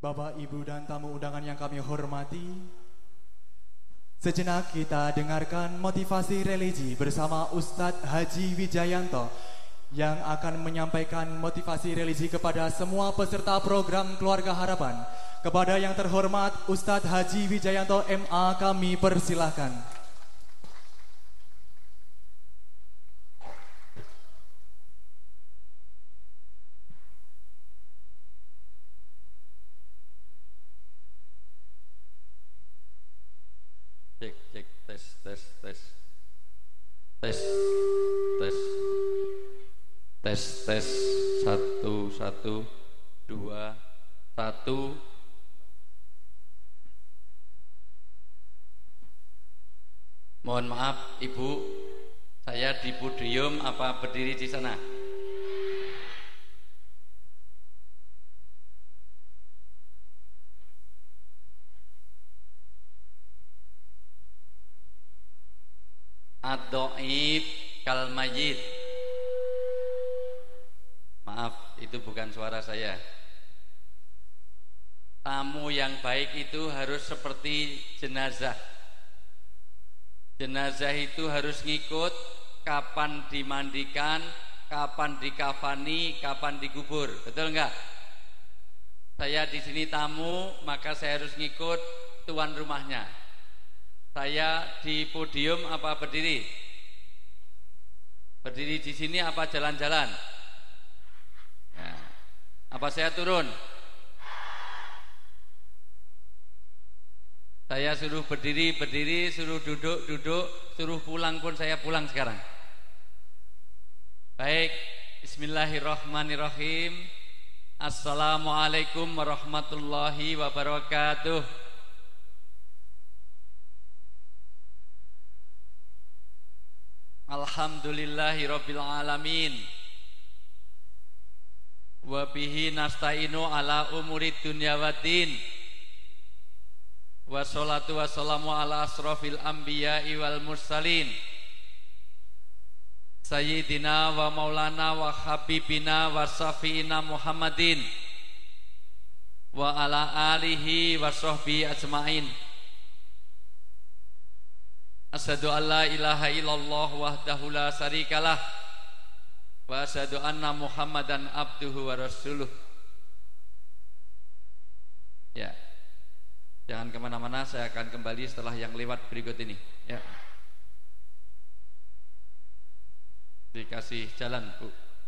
Bapak, Ibu, dan tamu undangan yang kami hormati, sejenak kita dengarkan motivasi religi bersama Ustadz Haji Wijayanto yang akan menyampaikan motivasi religi kepada semua peserta program Keluarga Harapan. Kepada yang terhormat Ustadz Haji Wijayanto MA kami persilahkan. Cek cek tes tes tes tes tes tes tes 1 1 2 1. Mohon maaf Ibu, saya di podium apa berdiri di sana? Ad-dhaif kal mayyit. Maaf, itu bukan suara saya. Tamu yang baik itu harus seperti jenazah. Jenazah itu harus ngikut kapan dimandikan, kapan dikafani, kapan dikubur. Betul enggak? Saya di sini tamu, maka saya harus ngikut tuan rumahnya. Saya di podium apa berdiri? Berdiri di sini apa jalan-jalan? Ya. Apa saya turun? Saya suruh berdiri, berdiri, suruh duduk, duduk, suruh pulang pun saya pulang sekarang. Baik, bismillahirrahmanirrahim. Assalamualaikum warahmatullahi wabarakatuh. Alhamdulillahi rabbil alamin. Wa bihi nasta'inu ala umuri dunya waddin. Wassalatu wassalamu ala asrafil anbiya'i wal mursalin Sayyidina wa maulana wa habibina wa safiina Muhammadin wa ala alihi wa sahbihi ajma'in. Asyhadu an la ilaha illallah wahdahu la syarikalah wa asyhadu anna Muhammadan abduhu wa rasuluh. Ya, jangan kemana-mana, saya akan kembali setelah yang lewat berikut ini. Ya, dikasih jalan Bu.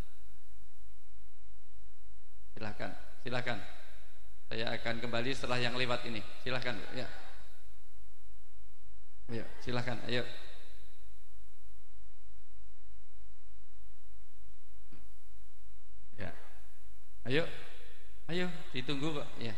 Silahkan, silahkan. Saya akan kembali setelah yang lewat ini. Silahkan Bu. Ya. Ayo, silahkan, ayo. Ya, ayo, ayo, ditunggu Pak. Ya.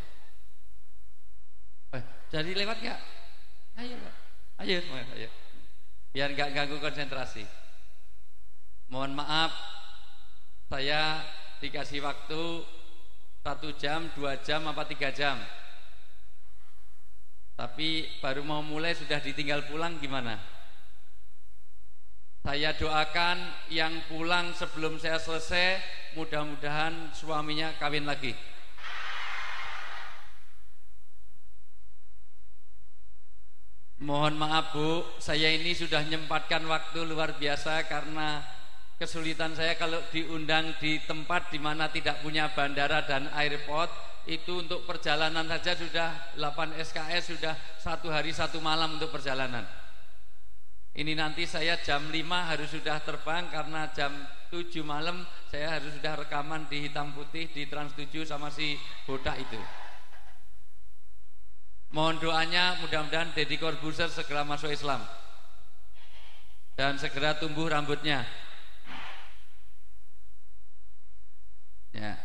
Jadi lewat nggak? Ayo Pak, ayo, ayo. Biar nggak ganggu konsentrasi. Mohon maaf, saya dikasih waktu 1 jam, 2 jam, apa 3 jam. Tapi baru mau mulai sudah ditinggal pulang, gimana? Saya doakan yang pulang sebelum saya selesai, mudah-mudahan suaminya kawin lagi. Mohon maaf Bu, saya ini sudah menyempatkan waktu luar biasa karena kesulitan saya kalau diundang di tempat di mana tidak punya bandara dan airport. Itu untuk perjalanan saja sudah 8 SKS, sudah 1 hari 1 malam untuk perjalanan. Ini nanti saya jam 5 harus sudah terbang karena jam 7 malam saya harus sudah rekaman di hitam putih di Trans 7 sama si botak itu. Mohon doanya, mudah-mudahan Deddy Corbuzier segera masuk Islam dan segera tumbuh rambutnya. Ya.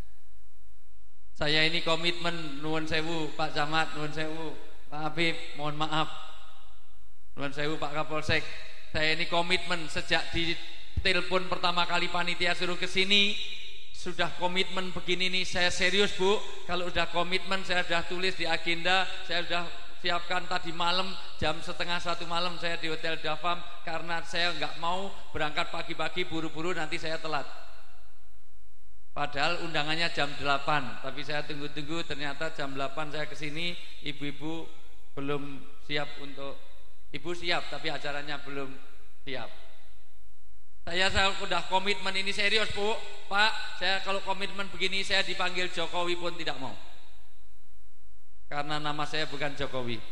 Saya ini komitmen, nuwun sewu Pak Camat, nuwun sewu Pak Habib, mohon maaf, nuwun sewu Pak Kapolsek. Saya ini komitmen sejak di telepon pertama kali panitia suruh ke sini, sudah komitmen begini nih. Saya serius Bu, kalau udah komitmen saya sudah tulis di agenda, saya sudah siapkan tadi malam jam 12:30 malam saya di Hotel Dafam karena saya nggak mau berangkat pagi-pagi buru-buru nanti saya telat. Padahal undangannya jam 8, tapi saya tunggu-tunggu, ternyata jam 8 saya kesini, ibu-ibu belum siap untuk, ibu siap tapi acaranya belum siap. Saya udah komitmen ini serius Bu, Pak, saya kalau komitmen begini saya dipanggil Jokowi pun tidak mau. Karena nama saya bukan Jokowi.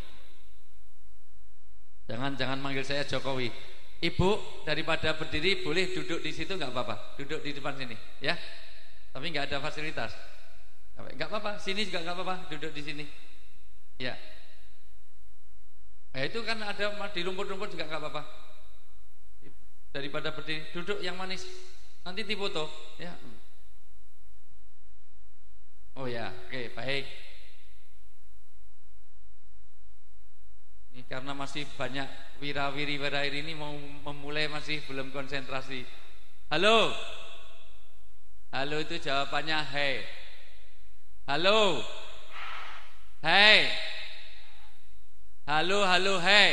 Jangan manggil saya Jokowi. Ibu daripada berdiri boleh duduk di situ nggak apa-apa, duduk di depan sini, ya. Tapi nggak ada fasilitas. Nggak apa-apa, sini juga nggak apa-apa, duduk di sini. Ya. Nah, itu kan ada di rumput-rumput juga nggak apa-apa. Daripada berdiri, duduk yang manis. Nanti difoto, ya. Oh ya, oke, baik. Ini karena masih banyak wira-wiri ini mau memulai masih belum konsentrasi. Halo. Halo itu jawabannya hey. Halo. Hey. Halo, hey.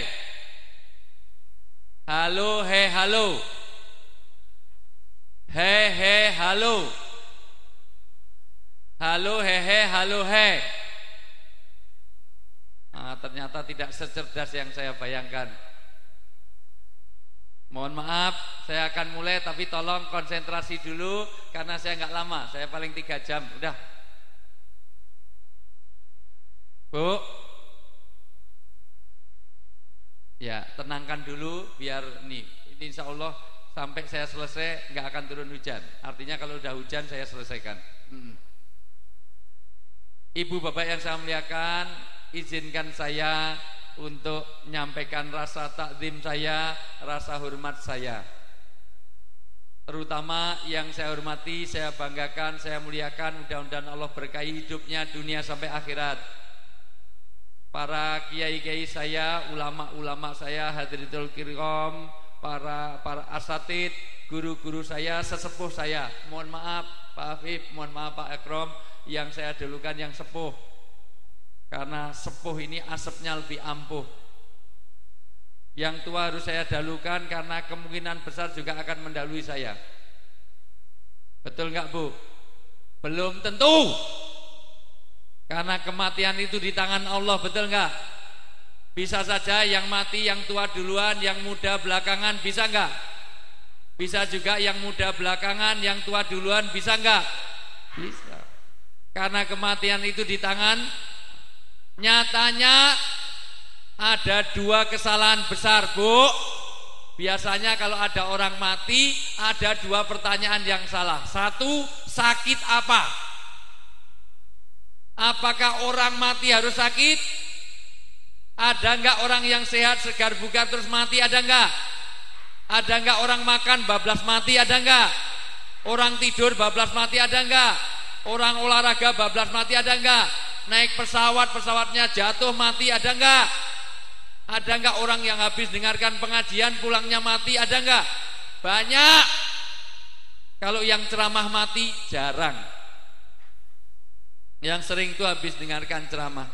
Halo, hey, halo. Hey, halo. Halo, hey, halo, hey. Nah, ternyata tidak secerdas yang saya bayangkan. Mohon maaf, saya akan mulai, tapi tolong konsentrasi dulu karena saya nggak lama, saya paling 3 jam. Udah, Bu. Ya, tenangkan dulu biar ini insya Allah sampai saya selesai nggak akan turun hujan. Artinya kalau udah hujan saya selesaikan. Ibu bapak yang saya muliakan, izinkan saya untuk menyampaikan rasa takzim saya, rasa hormat saya. Terutama yang saya hormati, saya banggakan, saya muliakan, mudah-mudahan Allah berkahi hidupnya dunia sampai akhirat. Para kiai-kiai saya, ulama-ulama saya, hadiritul kiram, para asatid, guru-guru saya, sesepuh saya. Mohon maaf Pak Afif, mohon maaf Pak Akrom, yang saya dulukan yang sepuh. Karena sepuh ini asapnya lebih ampuh. Yang tua harus saya dahulukan karena kemungkinan besar juga akan mendahului saya. Betul enggak Bu? Belum tentu. Karena kematian itu di tangan Allah, betul enggak? Bisa saja yang mati yang tua duluan, yang muda belakangan, bisa enggak? Bisa juga yang muda belakangan, yang tua duluan, bisa enggak? Bisa. Karena kematian itu di tangan. Nyatanya ada 2 kesalahan besar Bu. Biasanya kalau ada orang mati ada 2 pertanyaan yang salah. 1, sakit apa? Apakah orang mati harus sakit? Ada enggak orang yang sehat segar bugar terus mati? Ada enggak? Ada enggak orang makan bablas mati? Ada enggak? Orang tidur bablas mati? Ada enggak? Orang olahraga bablas mati? Ada enggak? Naik pesawatnya jatuh mati? Ada enggak? Ada enggak orang yang habis dengarkan pengajian pulangnya mati? Ada enggak? Banyak. Kalau yang ceramah mati jarang. Yang sering itu habis dengarkan ceramah.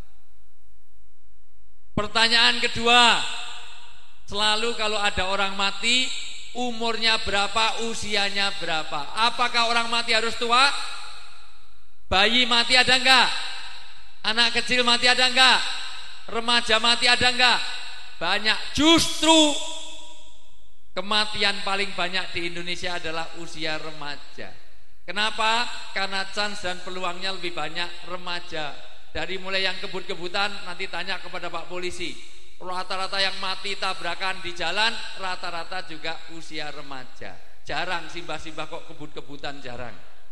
Pertanyaan kedua, selalu kalau ada orang mati, umurnya berapa, usianya berapa? Apakah orang mati harus tua? Bayi mati ada enggak? Anak kecil mati ada enggak? Remaja mati ada enggak? Banyak. Justru kematian paling banyak di Indonesia adalah usia remaja. Kenapa? Karena chance dan peluangnya lebih banyak remaja. Dari mulai yang kebut-kebutan, nanti tanya kepada Pak Polisi. Rata-rata yang mati tabrakan di jalan, rata-rata juga usia remaja. Jarang simbah-simbah kok kebut-kebutan, jarang.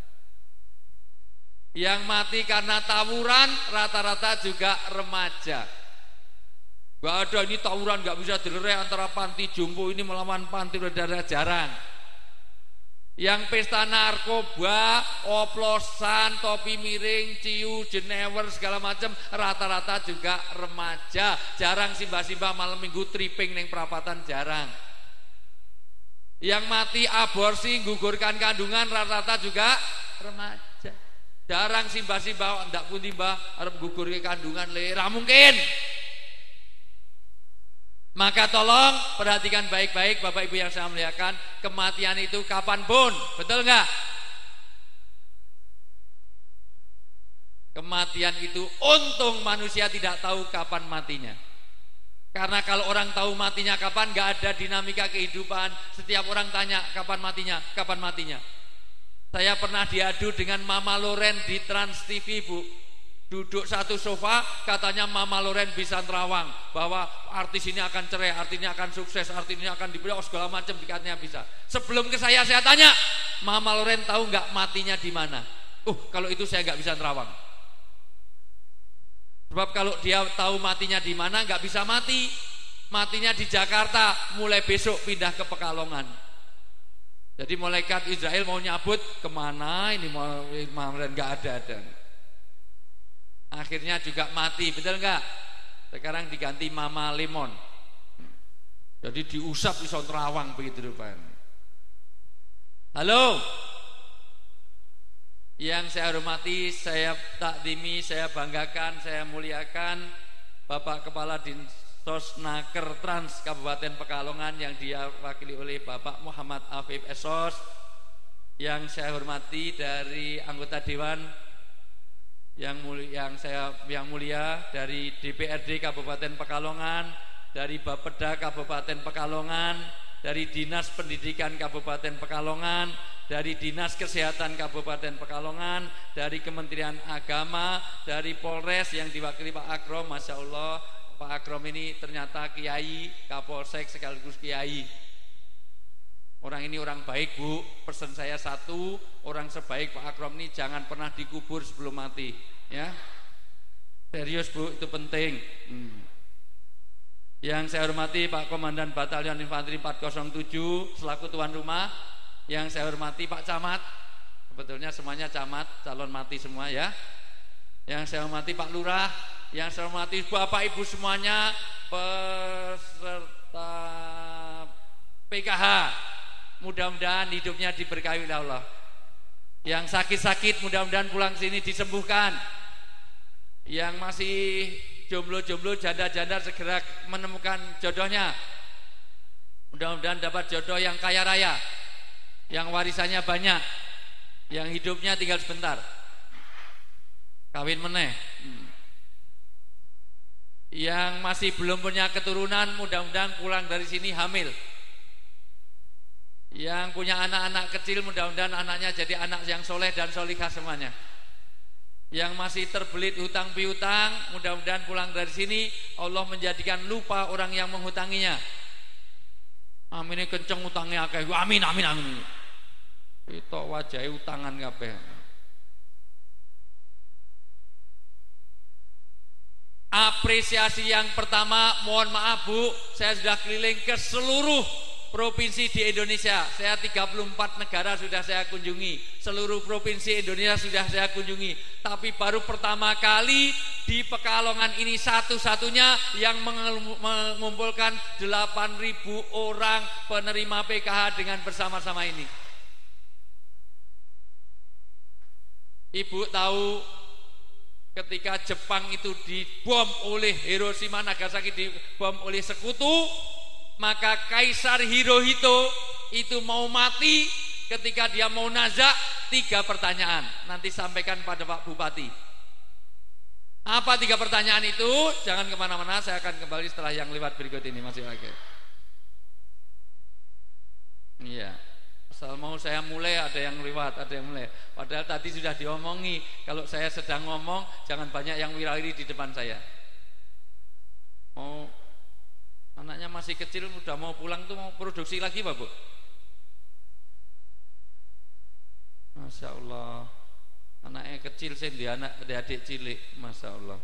Yang mati karena tawuran, rata-rata juga remaja. Gak ada ini tawuran gak bisa dilerai antara panti jompo ini melawan panti udara, jarang. Yang pesta narkoba, oplosan, topi miring, ciu, jenewer segala macam rata-rata juga remaja. Jarang simbah-simbah malam minggu tripping neng perapatan, jarang. Yang mati aborsi, gugurkan kandungan rata-rata juga remaja. Jarang simbah-simbah ndak pun timbah arep gugurke kandungan ra mungkin. Maka tolong perhatikan baik-baik Bapak Ibu yang saya muliakan, kematian itu kapanpun, betul enggak? Kematian itu untung manusia tidak tahu kapan matinya. Karena kalau orang tahu matinya kapan, gak ada dinamika kehidupan. Setiap orang tanya kapan matinya, kapan matinya. Saya pernah diadu dengan Mama Loren di Trans TV, Bu. Duduk satu sofa, katanya Mama Loren bisa nerawang bahwa artis ini akan cerai, artinya akan sukses, artinya akan diberi segala macam, dikatanya bisa. Sebelum ke saya tanya, Mama Loren tahu nggak matinya di mana? Kalau itu saya nggak bisa nerawang. Sebab kalau dia tahu matinya di mana, nggak bisa mati. Matinya di Jakarta, mulai besok pindah ke Pekalongan. Jadi malaikat Israel mau nyabut kemana? Ini mau nggak ada. Akhirnya juga mati, betul nggak? Sekarang diganti Mama Lemon. Jadi diusap di Sontrawang begitu rupanya. Halo. Yang saya hormati, saya takdimi, saya banggakan, saya muliakan Bapak Kepala Dinsosnaker Trans Kabupaten Pekalongan yang diwakili oleh Bapak Muhammad Afif Esos. Yang saya hormati dari anggota Dewan yang mulia dari DPRD Kabupaten Pekalongan, dari Bapeda Kabupaten Pekalongan, dari Dinas Pendidikan Kabupaten Pekalongan, dari Dinas Kesehatan Kabupaten Pekalongan, dari Kementerian Agama, dari Polres yang diwakili Pak Akrom. Masya Allah, Pak Akrom ini ternyata Kiai, Kapolsek sekaligus Kiai. Orang ini orang baik, Bu. Pesan saya satu, orang sebaik Pak Akrom ini jangan pernah dikubur sebelum mati, ya. Serius, Bu, itu penting. Yang saya hormati Pak Komandan Batalion Infanteri 407 selaku tuan rumah. Yang saya hormati Pak Camat, sebetulnya semuanya camat, calon mati semua, ya. Yang saya hormati Pak Lurah, yang saya hormati Bapak Ibu semuanya, peserta PKH. Mudah-mudahan hidupnya diberkahi oleh Allah. Yang sakit-sakit mudah-mudahan pulang sini disembuhkan. Yang masih jomblo-jomblo, janda-janda segera menemukan jodohnya. Mudah-mudahan dapat jodoh yang kaya raya, yang warisannya banyak, yang hidupnya tinggal sebentar, kawin meneh. Yang masih belum punya keturunan mudah-mudahan pulang dari sini hamil. Yang punya anak-anak kecil mudah-mudahan anaknya jadi anak yang soleh dan solihah semuanya. Yang masih terbelit hutang piutang mudah-mudahan pulang dari sini Allah menjadikan lupa orang yang menghutanginya. Amin, kenceng utangnya akeh. Amin. Itu wajahnya utangan kabeh. Apresiasi yang pertama, mohon maaf Bu, saya sudah keliling ke seluruh provinsi di Indonesia. Saya 34 negara sudah saya kunjungi, seluruh provinsi Indonesia sudah saya kunjungi. Tapi baru pertama kali di Pekalongan ini satu-satunya yang mengumpulkan 8.000 orang penerima PKH dengan bersama-sama ini. Ibu tahu ketika Jepang itu dibom oleh Hiroshima, Nagasaki dibom oleh sekutu, maka Kaisar Hirohito itu mau mati ketika dia mau nazak 3 pertanyaan. Nanti sampaikan pada Pak Bupati. Apa 3 pertanyaan itu? Jangan kemana-mana, saya akan kembali setelah yang lewat berikut ini. Masih lagi. Iya. Asal mau saya mulai ada yang lewat, ada yang mulai. Padahal tadi sudah diomongi, kalau saya sedang ngomong jangan banyak yang wirawiri di depan saya. Mau anaknya masih kecil, udah mau pulang tuh mau produksi lagi Pak Bu. Masya Allah, anaknya kecil sih, dia adik cilik, Masya Allah.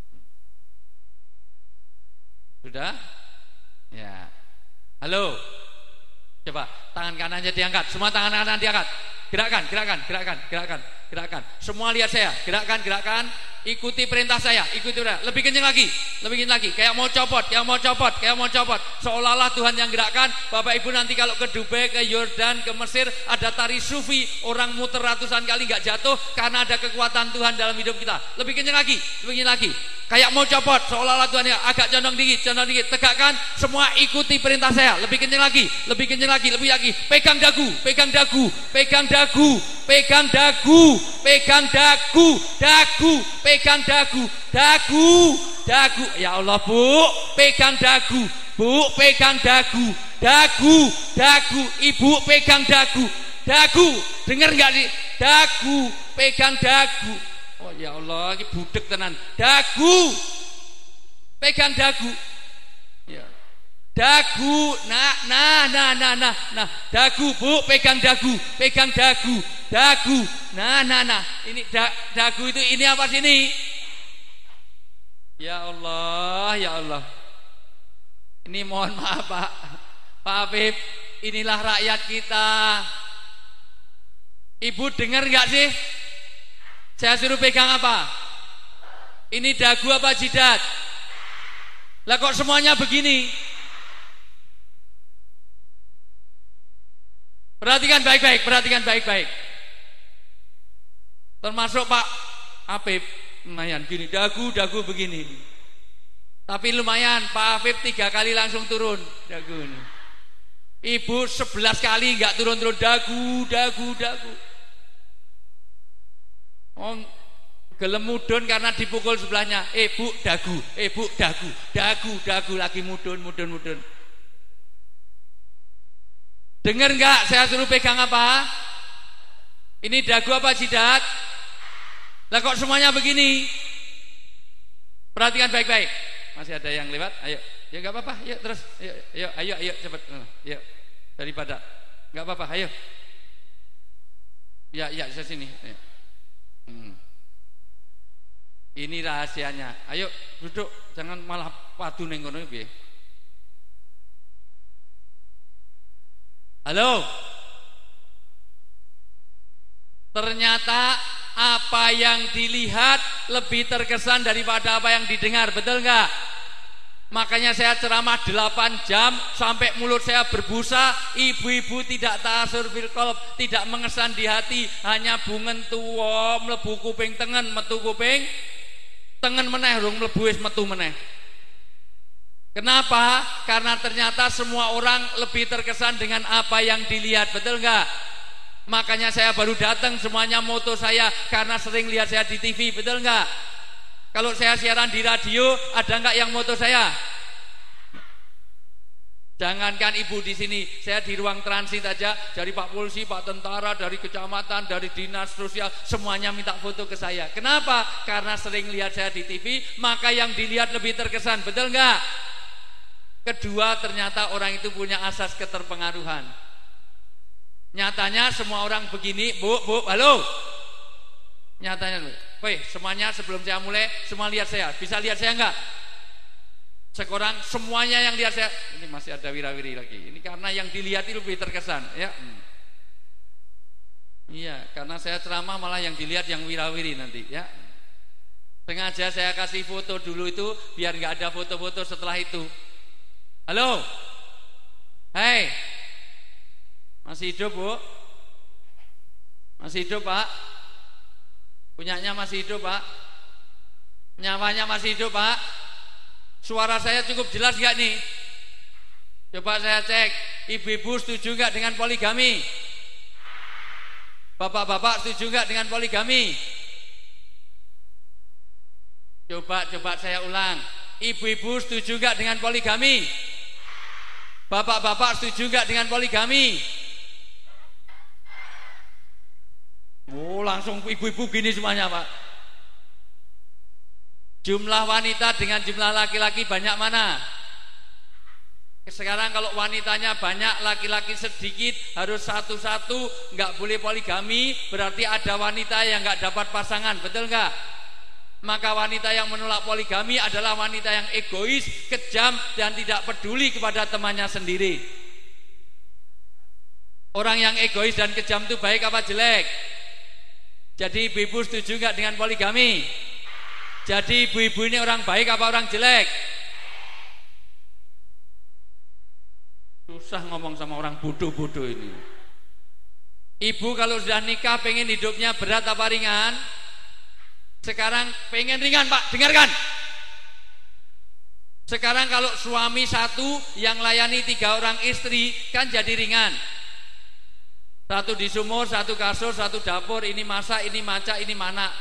Sudah? Ya. Halo. Coba tangan kanannya diangkat, semua tangan kanan diangkat. Gerakan. Semua lihat saya, gerakan. Ikuti perintah saya, ikuti perintah. Lebih kenceng lagi, lebih kenceng lagi. Kayak mau copot, kayak mau copot, kayak mau copot. Seolah-olah Tuhan yang gerakkan. Bapak Ibu nanti kalau ke Dubai, ke Yordan, ke Mesir, ada tari sufi, orang muter ratusan kali nggak jatuh karena ada kekuatan Tuhan dalam hidup kita. Lebih kenceng lagi, lebih kenceng lagi. Kayak mau copot, seolah-olah Tuhan ya, agak condong dikit, tegakkan. Semua ikuti perintah saya. Lebih kenceng lagi, lebih kenceng lagi, lebih lagi. Pegang dagu, pegang dagu, pegang dagu, pegang dagu, pegang dagu, dagu, pegang dagu, dagu, dagu. Ya Allah Bu, pegang dagu, Bu, pegang dagu, dagu, dagu. Ibu pegang dagu, dagu. Dengar nggak nih? Dagu, pegang dagu. Oh ya Allah, ini budek tenan. Dagu, pegang dagu. Ya. Dagu, nah, dagu Bu, pegang dagu, pegang dagu, dagu, nah, ini dagu itu ini apa sini? Ya Allah, ya Allah. Ini mohon maaf Pak Habib, inilah rakyat kita. Ibu dengar nggak sih? Saya suruh pegang apa? Ini dagu apa jidat? Lah kok semuanya begini? Perhatikan baik-baik, perhatikan baik-baik. Termasuk Pak Afif, lumayan gini, dagu begini. Tapi lumayan, Pak Afif 3 kali langsung turun dagu ini. Ibu 11 kali nggak turun-turun dagu. Oh, gelem mudun karena dipukul sebelahnya. Bu, dagu, Bu, dagu lagi mudun. Dengar nggak? Saya suruh pegang apa? Ini dagu apa jidat? Lah kok semuanya begini? Perhatikan baik-baik. Masih ada yang lewat? Ayo, ya nggak apa-apa. Yuk terus, ayo cepat. Yuk daripada nggak apa-apa. Ayo. Ya saya sini. Ayo. Ini rahasianya. Ayo duduk, jangan malah padu ning ngono piye. Halo. Ternyata apa yang dilihat lebih terkesan daripada apa yang didengar, betul enggak? Makanya saya ceramah 8 jam sampai mulut saya berbusa. Ibu-ibu tidak ta'asur fil qalb, tidak mengesan di hati, hanya bungen tuwa mlebu kuping tengen, metu kuping tengen meneh, rung mlebu wis metu meneh. Kenapa? Karena ternyata semua orang lebih terkesan dengan apa yang dilihat, betul enggak? Makanya saya baru datang, semuanya moto saya karena sering lihat saya di TV, betul enggak? Kalau saya siaran di radio, ada enggak yang moto saya? Jangankan ibu di sini, saya di ruang transit aja, dari Pak Polisi, Pak Tentara, dari kecamatan, dari dinas sosial, semuanya minta foto ke saya. Kenapa? Karena sering lihat saya di TV, maka yang dilihat lebih terkesan, betul enggak? Kedua, ternyata orang itu punya asas keterpengaruhan. Nyatanya semua orang begini, Bu, halo. Nyatanya, woi, semuanya sebelum saya mulai, semua lihat saya. Bisa lihat saya enggak? Sekarang semuanya yang lihat saya, ini masih ada wirawiri lagi. Ini karena yang dilihat itu lebih terkesan, ya. Iya, karena saya ceramah malah yang dilihat yang wirawiri nanti, ya. Sengaja saya kasih foto dulu itu biar enggak ada foto-foto setelah itu. Halo. Hai. Masih hidup, Bu? Masih hidup, Pak? Punyanya masih hidup, Pak? Nyawanya masih hidup, Pak? Suara saya cukup jelas gak nih? Coba saya cek. Ibu-ibu setuju gak dengan poligami? Bapak-bapak setuju gak dengan poligami? Coba saya ulang. Ibu-ibu setuju gak dengan poligami? Bapak-bapak setuju gak dengan poligami? Oh, langsung ibu-ibu gini semuanya, Pak. Jumlah wanita dengan jumlah laki-laki banyak mana? Sekarang kalau wanitanya banyak, laki-laki sedikit, harus satu-satu, nggak boleh poligami, berarti ada wanita yang nggak dapat pasangan, betul nggak? Maka wanita yang menolak poligami adalah wanita yang egois, kejam, dan tidak peduli kepada temannya sendiri. Orang yang egois dan kejam itu baik apa jelek? Jadi ibu-ibu setuju nggak dengan poligami? Jadi ibu-ibu ini orang baik apa orang jelek? Susah ngomong sama orang bodoh-bodoh ini. Ibu kalau sudah nikah pengen hidupnya berat apa ringan? Sekarang pengen ringan Pak, dengarkan. Sekarang kalau suami satu yang layani 3 orang istri kan jadi ringan. Satu di sumur, satu kasur, satu dapur, ini masak, ini maca, ini mana.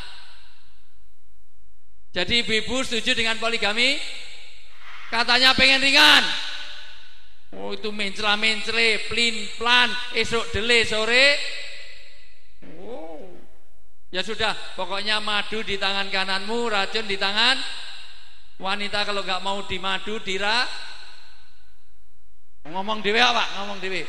Jadi ibu-ibu setuju dengan poligami? Katanya pengen ringan. Oh itu mencela-mencele, plin-plan, esok dele sore. Oh. Ya sudah, pokoknya madu di tangan kananmu, racun di tangan wanita. Kalau nggak mau dimadu, ngomong dewe apa? Ngomong dewe.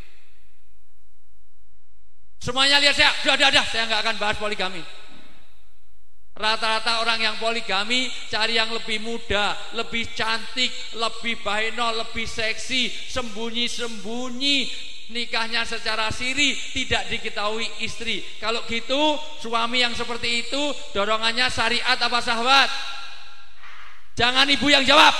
Semuanya lihat saya, sudah, saya nggak akan bahas poligami. Rata-rata orang yang poligami cari yang lebih muda, lebih cantik, lebih bahenol, lebih seksi, sembunyi-sembunyi, nikahnya secara siri, tidak diketahui istri. Kalau gitu, suami yang seperti itu dorongannya syariat apa syahwat? Jangan ibu yang jawab.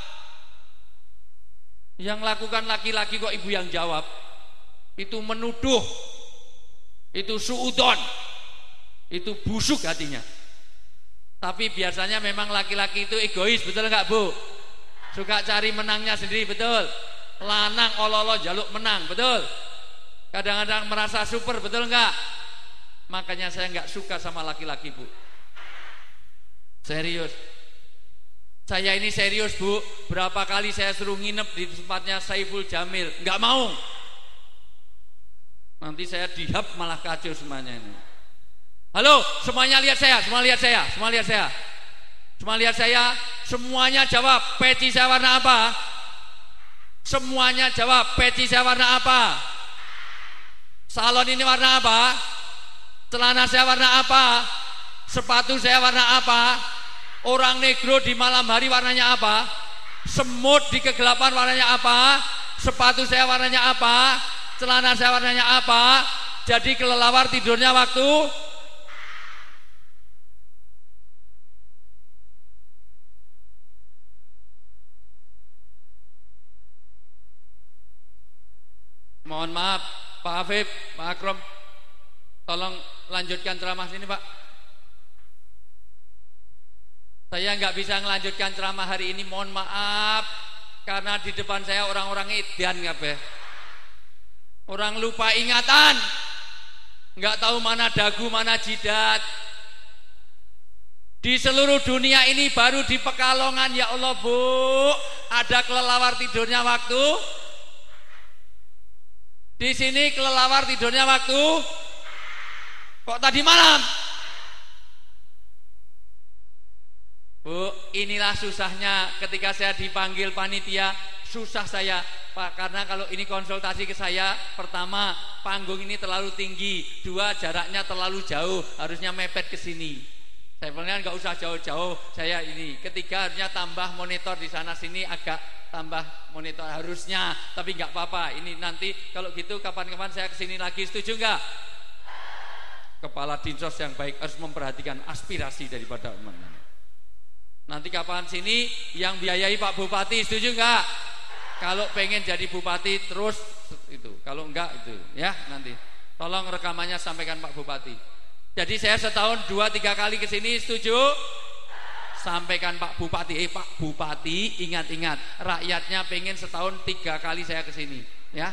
Yang lakukan laki-laki kok ibu yang jawab? Itu menuduh, itu suudon, itu busuk hatinya. Tapi biasanya memang laki-laki itu egois, betul enggak Bu? Suka cari menangnya sendiri, betul? Lanang ololo jaluk menang, betul? Kadang-kadang merasa super, betul enggak? Makanya saya enggak suka sama laki-laki Bu. Serius. Saya ini serius Bu. Berapa kali saya suruh nginep di tempatnya Saiful Jamil, enggak mau. Nanti saya dihap malah kacau semuanya ini. Halo, semuanya lihat saya, semua lihat saya, semua lihat saya. Semua lihat saya, semuanya jawab, peci saya warna apa? Semuanya jawab, peci saya warna apa? Salon ini warna apa? Celana saya warna apa? Sepatu saya warna apa? Orang negro di malam hari warnanya apa? Semut di kegelapan warnanya apa? Sepatu saya warnanya apa? Celana saya warnanya apa? Jadi kelelawar tidurnya waktu mohon maaf, Pak Afif, Pak Akrom, tolong lanjutkan ceramah sini Pak. Saya nggak bisa melanjutkan ceramah hari ini, mohon maaf, karena di depan saya orang-orang edan kabeh. Orang lupa ingatan, nggak tahu mana dagu, mana jidat. Di seluruh dunia ini baru di Pekalongan, ya Allah Bu, ada kelelawar tidurnya waktu. Di sini kelelawar tidurnya waktu kok tadi malam. Bu, inilah susahnya ketika saya dipanggil panitia, susah saya Pak, karena kalau ini konsultasi ke saya, pertama panggung ini terlalu tinggi, 2 jaraknya terlalu jauh, harusnya mepet ke sini. Saya bilang nggak usah jauh-jauh, saya ini. Ketiga harusnya tambah monitor di sana sini, agak tambah monitor harusnya, tapi nggak apa-apa. Ini nanti kalau gitu kapan-kapan saya kesini lagi, setuju nggak? Kepala Dinsos yang baik harus memperhatikan aspirasi daripada umat. Nanti kapan sini yang biayai Pak Bupati, setuju nggak? Kalau pengen jadi bupati terus itu, kalau enggak itu ya nanti. Tolong rekamannya sampaikan Pak Bupati. Jadi saya setahun 2-3 kali kesini, setuju? Sampaikan Pak Bupati, Pak Bupati ingat-ingat, rakyatnya pengen setahun 3 kali saya kesini, ya.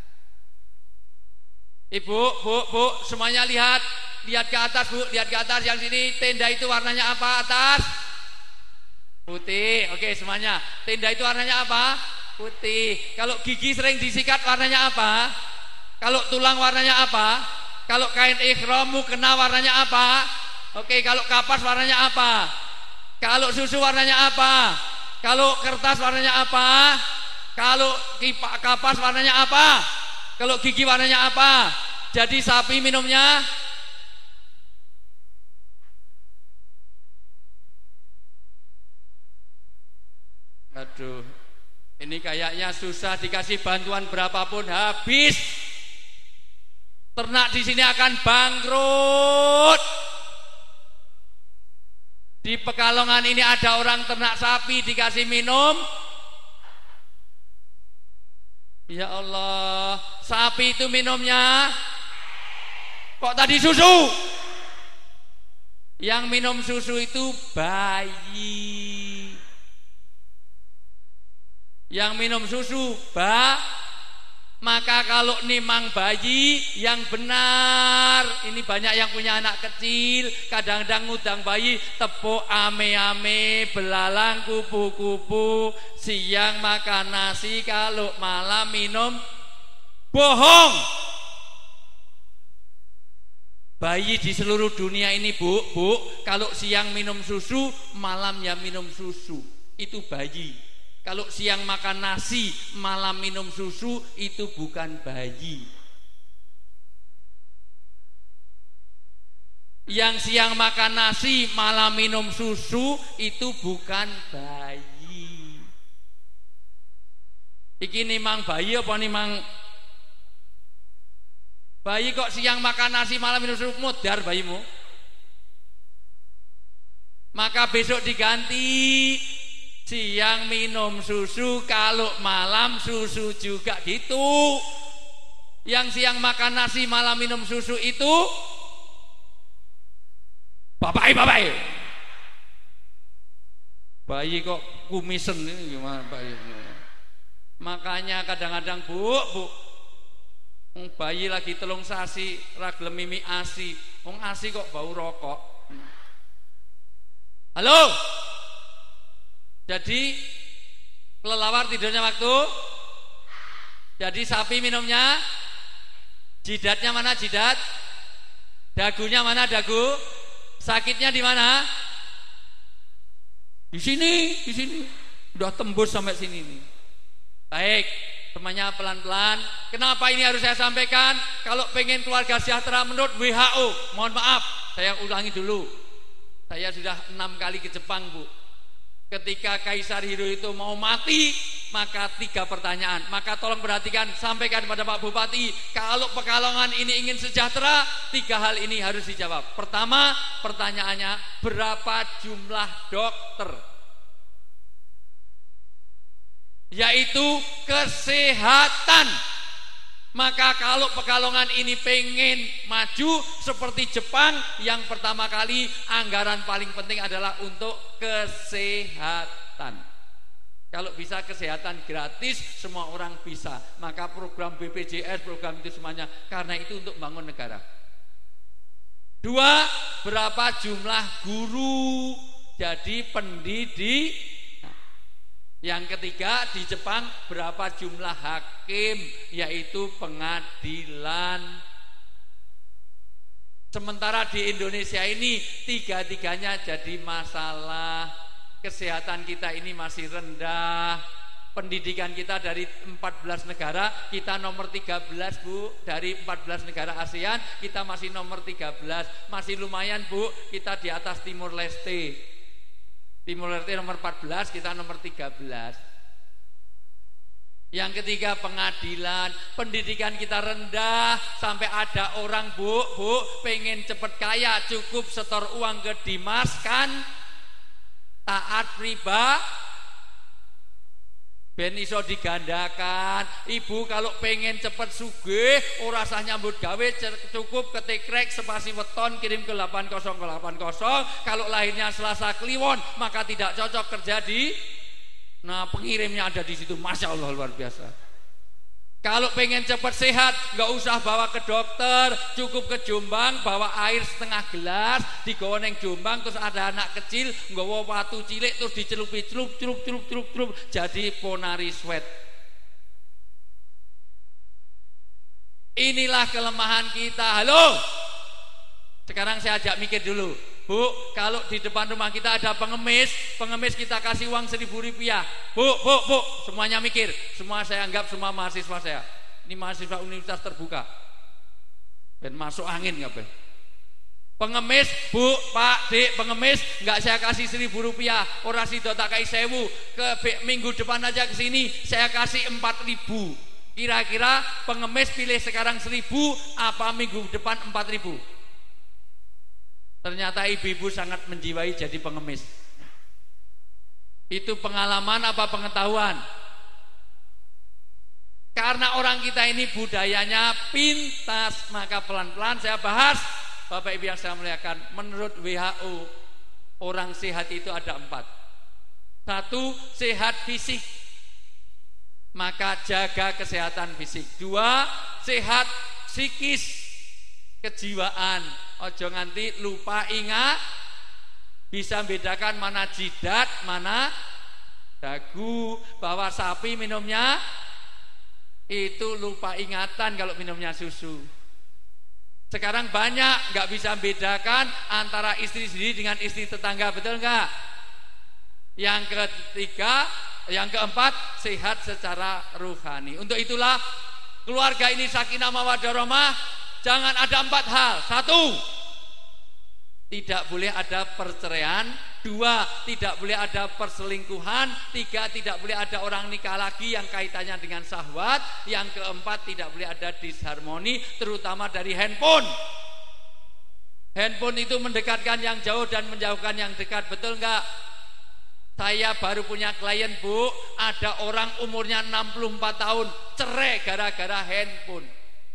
Ibu, Bu, semuanya lihat ke atas Bu, lihat ke atas yang sini. Tenda itu warnanya apa atas? Putih. Oke semuanya. Tenda itu warnanya apa? Putih. Kalau gigi sering disikat warnanya apa? Kalau tulang warnanya apa? Kalau kain ihrammu kena warnanya apa? Oke, kalau kapas warnanya apa? Kalau susu warnanya apa? Kalau kertas warnanya apa? Kalau kapas warnanya apa? Kalau gigi warnanya apa? Jadi sapi minumnya aduh, ini kayaknya susah, dikasih bantuan berapapun habis. Ternak di sini akan bangkrut. Di Pekalongan ini ada orang ternak sapi dikasih minum. Ya Allah, sapi itu minumnya kok tadi susu? Yang minum susu itu bayi. Yang minum susu maka kalau nimang bayi yang benar, ini banyak yang punya anak kecil, kadang-kadang ngudang bayi, tepuk ame-ame, belalang kupu-kupu, siang makan nasi, kalau malam minum, bohong. Bayi di seluruh dunia ini bu, kalau siang minum susu, malam ya minum susu, itu bayi. Kalau siang makan nasi, malam minum susu, itu bukan bayi. Yang siang makan nasi, malam minum susu, itu bukan bayi. Iki nimang bayi apa nimang bayi kok siang makan nasi, malam minum susu, modar bayimu. Maka besok diganti, siang minum susu, kalau malam susu juga gitu. Yang siang makan nasi, malam minum susu itu bapak. Bayi kok kumisen ini gimana bayi? Makanya kadang-kadang bu, bayi lagi telung sasi, raglem mimi asi, asi kok bau rokok. Halo. Jadi kelelawar tidurnya waktu. Jadi sapi minumnya, jidatnya mana jidat? Dagunya mana dagu? Sakitnya di mana? Di sini. Udah tembus sampai sini nih. Baik, temannya pelan-pelan. Kenapa ini harus saya sampaikan? Kalau pengen keluarga sejahtera menurut WHO, mohon maaf, saya ulangi dulu. Saya sudah 6 kali ke Jepang, Bu. Ketika Kaisar Hirohito mau mati, maka 3 pertanyaan. Maka tolong perhatikan, sampaikan pada Pak Bupati, kalau Pekalongan ini ingin sejahtera, 3 hal ini harus dijawab. Pertama, pertanyaannya, berapa jumlah dokter? Yaitu kesehatan. Maka kalau Pekalongan ini pengen maju seperti Jepang, yang pertama kali anggaran paling penting adalah untuk kesehatan. Kalau bisa kesehatan gratis, semua orang bisa. Maka program BPJS, program itu semuanya, karena itu untuk bangun negara. 2, berapa jumlah guru jadi pendidik? Yang ketiga, di Jepang berapa jumlah hakim, yaitu pengadilan. Sementara di Indonesia ini 3-tiganya jadi masalah. Kesehatan kita ini masih rendah. Pendidikan kita dari 14 negara, kita nomor 13, Bu. Dari 14 negara ASEAN, kita masih nomor 13. Masih lumayan, Bu, kita di atas Timur Leste. Timur Leste nomor 14, kita nomor 13. Yang ketiga, pengadilan. Pendidikan kita rendah, sampai ada orang bu pengen cepet kaya, cukup setor uang ke Dimas kan, taat riba, ben iso digandakan. Ibu kalau pengen cepet sugih, ora usah nyambut gawe, cukup ketik spasi weton kirim ke 8080. Kalau lahirnya Selasa Kliwon, maka tidak cocok kerja di, nah pengirimnya ada di situ. Masya Allah, luar biasa. Kalau pengen cepat sehat, nggak usah bawa ke dokter, cukup ke Jombang, bawa air setengah gelas, digawa neng Jombang, terus ada anak kecil nggawa watu cilik, terus dicelupi celup, jadi Ponari Sweat. Inilah kelemahan kita. Halo, sekarang saya ajak mikir dulu, Bu. Kalau di depan rumah kita ada pengemis kita kasih uang 1.000 rupiah. Bu, semuanya mikir. Semua saya anggap semua mahasiswa saya. Ini mahasiswa universitas terbuka. Dan masuk angin ngapain? Pengemis, Bu, Pak, Dek, pengemis nggak saya kasih 1.000 rupiah. Orang sido tak kasih 1.000. Minggu depan aja ke sini saya kasih 4.000. Kira-kira pengemis pilih sekarang 1.000 apa minggu depan 4.000? Ternyata ibu-ibu sangat menjiwai jadi pengemis. Itu pengalaman apa pengetahuan? Karena orang kita ini budayanya pintas, maka pelan-pelan saya bahas. Bapak Ibu yang saya muliakan, menurut WHO orang sehat itu ada 4. 1, sehat fisik, maka jaga kesehatan fisik. 2, sehat psikis, kejiwaan, ojo nganti lupa ingat, bisa bedakan mana jidat, mana dagu. Bahwa sapi minumnya itu lupa ingatan kalau minumnya susu. Sekarang banyak nggak bisa bedakan antara istri sendiri dengan istri tetangga, betul nggak? Yang ketiga, yang keempat, sehat secara rohani. Untuk itulah keluarga ini sakinah mawaddah rahmah, jangan ada 4 hal. 1, tidak boleh ada perceraian. 2, tidak boleh ada perselingkuhan. 3, tidak boleh ada orang nikah lagi yang kaitannya dengan syahwat. Yang keempat, tidak boleh ada disharmoni, terutama dari handphone. Handphone itu mendekatkan yang jauh dan menjauhkan yang dekat, betul enggak? Saya baru punya klien, Bu, ada orang umurnya 64 tahun cerai gara-gara handphone.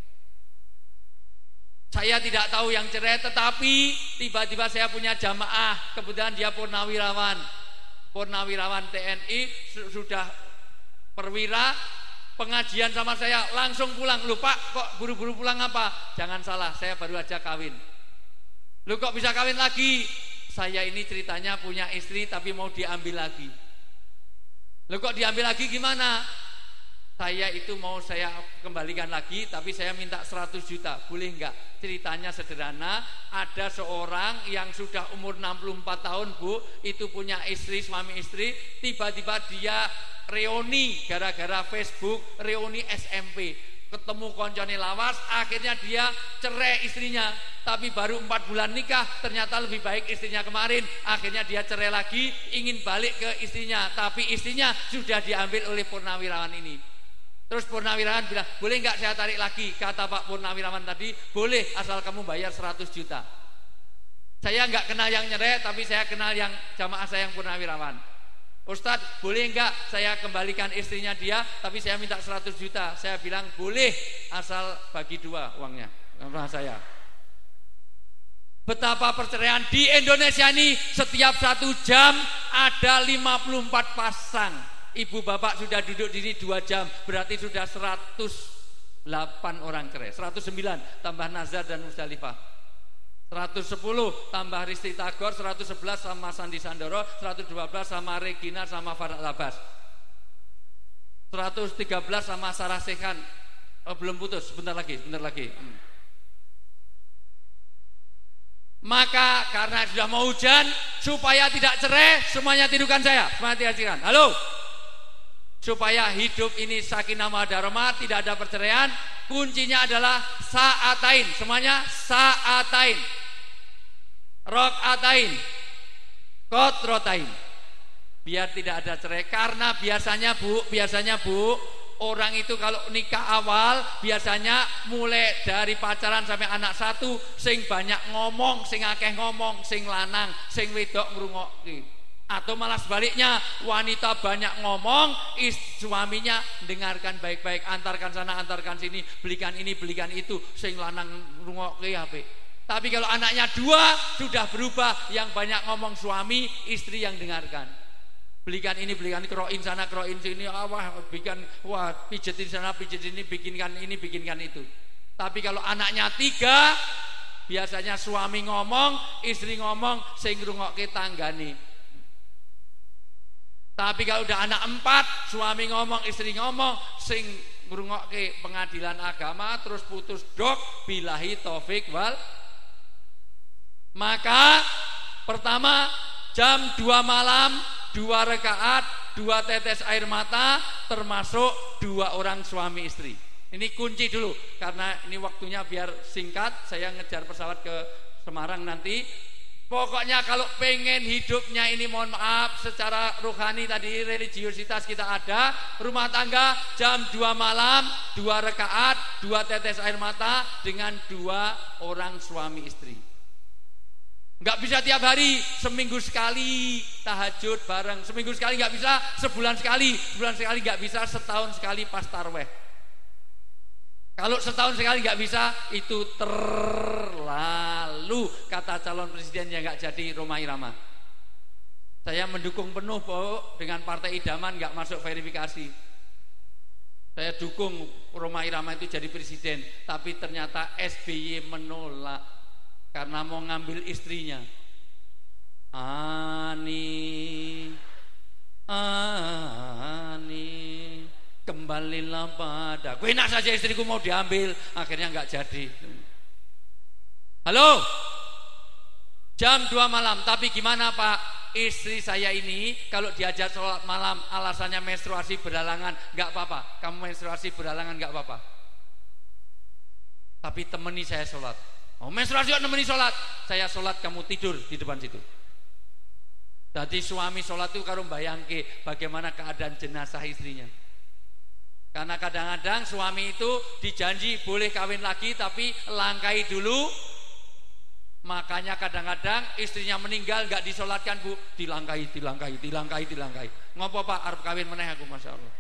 Saya tidak tahu yang cerai, tetapi tiba-tiba saya punya jamaah, kebetulan dia purnawirawan TNI, sudah perwira, pengajian sama saya, langsung pulang. Loh Pak, kok buru-buru pulang apa? Jangan salah, saya baru aja kawin. Loh kok bisa kawin lagi? Saya ini ceritanya punya istri tapi mau diambil lagi. Loh kok diambil lagi gimana? Saya itu mau saya kembalikan lagi, tapi saya minta 100 juta, boleh enggak? Ceritanya sederhana, ada seorang yang sudah umur 64 tahun, Bu, itu punya istri, suami istri, tiba-tiba dia reuni gara-gara Facebook, reuni SMP, ketemu koncone lawas, akhirnya dia cerai istrinya, tapi baru 4 bulan nikah, ternyata lebih baik istrinya kemarin, akhirnya dia cerai lagi, ingin balik ke istrinya, tapi istrinya sudah diambil oleh purnawirawan ini. Terus purnawirawan bilang, boleh enggak saya tarik lagi? Kata Pak purnawirawan tadi, boleh asal kamu bayar 100 juta. Saya enggak kenal yang nyerai, tapi saya kenal yang jamaah saya yang purnawirawan. Ustadz, boleh enggak saya kembalikan istrinya dia, tapi saya minta 100 juta. Saya bilang, boleh asal bagi 2 uangnya sama saya. Betapa perceraian di Indonesia ini, setiap 1 jam ada 54 pasang. Ibu bapak sudah duduk di sini 2 jam, berarti sudah 108 orang cerai. 109 tambah Nazar dan Musdalifah. 110 tambah Risti Tagor, 111 sama Sandi Sandoro, 112 sama Regina sama Farah Labas. 113 sama Sarah Sekhan. Oh, belum putus, sebentar lagi. Maka karena sudah mau hujan, supaya tidak cerai, semuanya tidukan saya. Semuanya tidukan. Halo. Supaya hidup ini sakinah mawaddah rahmah, tidak ada perceraian, kuncinya adalah sa'atain. Semuanya sa'atain, rok'atain, kotrotain. Biar tidak ada cerai. Karena biasanya Bu, orang itu kalau nikah awal biasanya mulai dari pacaran sampai anak 1, sing banyak ngomong, sing akeh ngomong, sing lanang, sing wedok ngrungokke. Atau malah sebaliknya, wanita banyak ngomong, suaminya dengarkan baik-baik, antarkan sana, antarkan sini, belikan ini, belikan itu, sing lanang ngrungokke apik. Tapi kalau anaknya 2 sudah berubah, yang banyak ngomong suami, istri yang dengarkan. Belikan ini, belikan ini, keroin sana, keroin sini, pijetin sana, pijetin ini, bikinkan itu. Tapi kalau anaknya 3, biasanya suami ngomong, istri ngomong, sing ngrungokke tanggane. Tapi kalau udah anak 4, suami ngomong, istri ngomong, sing ngrungokke pengadilan agama, terus putus dok, billahi taufik wal. Maka pertama, jam 2 malam, 2 rakaat, 2 tetes air mata, termasuk 2 orang suami istri. Ini kunci dulu, karena ini waktunya biar singkat, saya ngejar pesawat ke Semarang nanti. Pokoknya kalau pengen hidupnya ini, mohon maaf, secara rohani tadi, religiositas kita ada, rumah tangga jam 2 malam, 2 rakaat, 2 tetes air mata dengan 2 orang suami istri. Nggak bisa tiap hari, seminggu sekali tahajud bareng, seminggu sekali nggak bisa, sebulan sekali nggak bisa, setahun sekali pas tarweh. Kalau setahun sekali nggak bisa, itu terlalu, kata calon presiden yang nggak jadi, Rhoma Irama. Saya mendukung penuh bahwa dengan Partai Idaman nggak masuk verifikasi. Saya dukung Rhoma Irama itu jadi presiden, tapi ternyata SBY menolak karena mau ngambil istrinya. Ani, kembalilah padaku. Enak saja istriku mau diambil, akhirnya nggak jadi. Halo, jam 2 malam, tapi gimana Pak? Istri saya ini kalau diajak sholat malam alasannya menstruasi berhalangan, nggak apa-apa. Kamu menstruasi berhalangan nggak apa-apa. Tapi temani saya sholat. Oh, menstruasi nemeni sholat. Saya sholat, kamu tidur di depan situ. Jadi suami sholat itu karo bayangke bagaimana keadaan jenazah istrinya. Karena kadang-kadang suami itu dijanji boleh kawin lagi tapi langkai dulu. Makanya kadang-kadang istrinya meninggal nggak disolatkan Bu, dilangkai. Ngopo Pak arep kawin meneh aku, Masya Allah.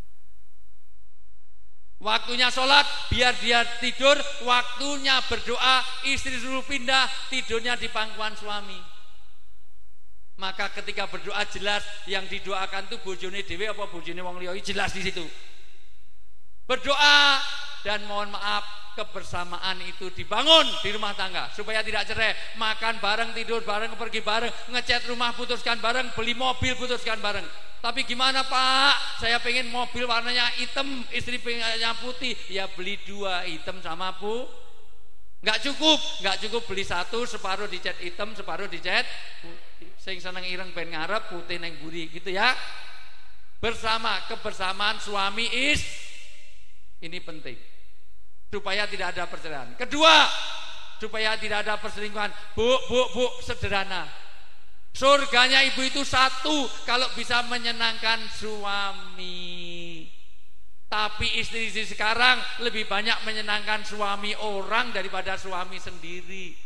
Waktunya sholat biar dia tidur, waktunya berdoa istri suruh pindah, tidurnya di pangkuan suami. Maka ketika berdoa jelas yang didoakan tuh bojone dhewe apa bojone wong liya, jelas di situ. Berdoa dan mohon maaf kebersamaan itu dibangun di rumah tangga supaya tidak cerai, makan bareng, tidur bareng, pergi bareng, ngecat rumah putuskan bareng, beli mobil putuskan bareng. Tapi gimana Pak? Saya pengen mobil warnanya hitam, istri pengennya putih. Ya beli 2, hitam sama Nggak cukup beli 1, separuh dicat hitam, separuh dicat putih. Sing seneng ireng ben ngarep, putih neng buri gitu ya. Kebersamaan suami ini penting supaya tidak ada perceraian. Kedua, supaya tidak ada perselingkuhan. Bu, sederhana. Surganya ibu itu 1 kalau bisa menyenangkan suami. Tapi istri sekarang lebih banyak menyenangkan suami orang daripada suami sendiri.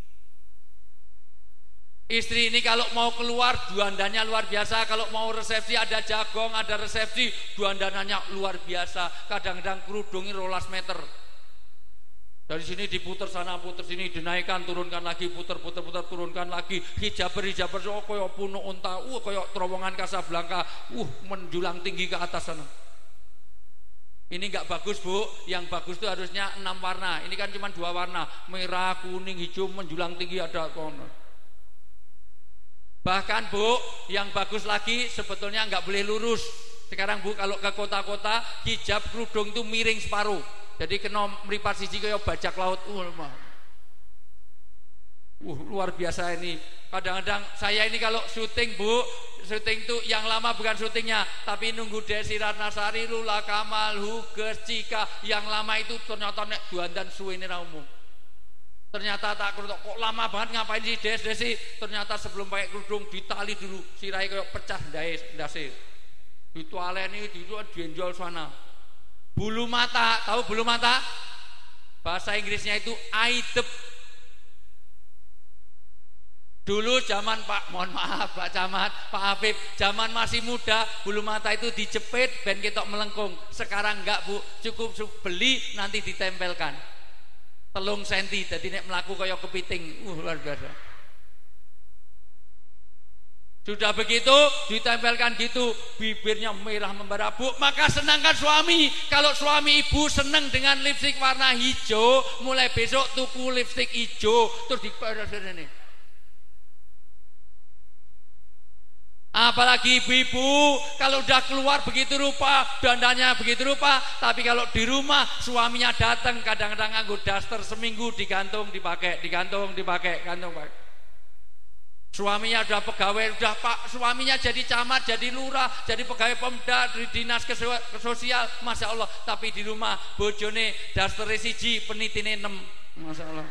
Istri ini kalau mau keluar dandannya luar biasa, kalau mau resepsi ada jagong, ada resepsi dandanannya luar biasa. Kadang-kadang kerudungnya 12 meter. Dari sini diputer sana puter sini, dinaikkan turunkan lagi, puter turunkan lagi, hijaber oh koyo puno unta, koyo terowongan Casablanca, menjulang tinggi ke atas sana. Ini enggak bagus Bu, yang bagus itu harusnya 6 warna. Ini kan cuma 2 warna, merah, kuning, hijau, menjulang tinggi ada kono. Bahkan Bu, yang bagus lagi sebetulnya enggak boleh lurus. Sekarang Bu kalau ke kota-kota hijab kerudung itu miring separuh. Jadi kena meripat siji kayak bajak laut. Luar biasa ini. Kadang-kadang saya ini kalau syuting Bu, syuting itu yang lama bukan syutingnya, tapi nunggu Desi Ratnasari, Lula Kamal, Huges, Cika. Yang lama itu ternyata nek duandan suwene ra umum. Ternyata tak kerudung kok lama banget ngapain sih Desi? Ternyata sebelum pakai kerudung ditali dulu, sirahe kayak pecah ndase. Ditualeni dienjol sana. Bulu mata, tahu bulu mata? Bahasa Inggrisnya itu aidep. Dulu zaman mohon maaf Pak Camat, Pak Afif, zaman masih muda bulu mata itu dijepit ben ketok melengkung. Sekarang enggak Bu, cukup beli nanti ditempelkan. 3 senti, jadi nek melaku kaya kepiting. Luar biasa. Sudah begitu ditempelkan gitu, bibirnya merah membara Bu, maka senangkan suami. Kalau suami ibu senang dengan lipstik warna hijau, mulai besok tuku lipstik hijau terus dipadas-padas. Apalagi ibu-ibu kalau udah keluar begitu rupa, dandannya begitu rupa, tapi kalau di rumah suaminya datang kadang-kadang nganggo daster seminggu digantung dipakai. Suaminya udah pegawai, suaminya jadi camat, jadi lurah, jadi pegawai Pemda di dinas sosial, Masya Allah. Tapi di rumah bojone daster siji, penitine 6, Masya Allah.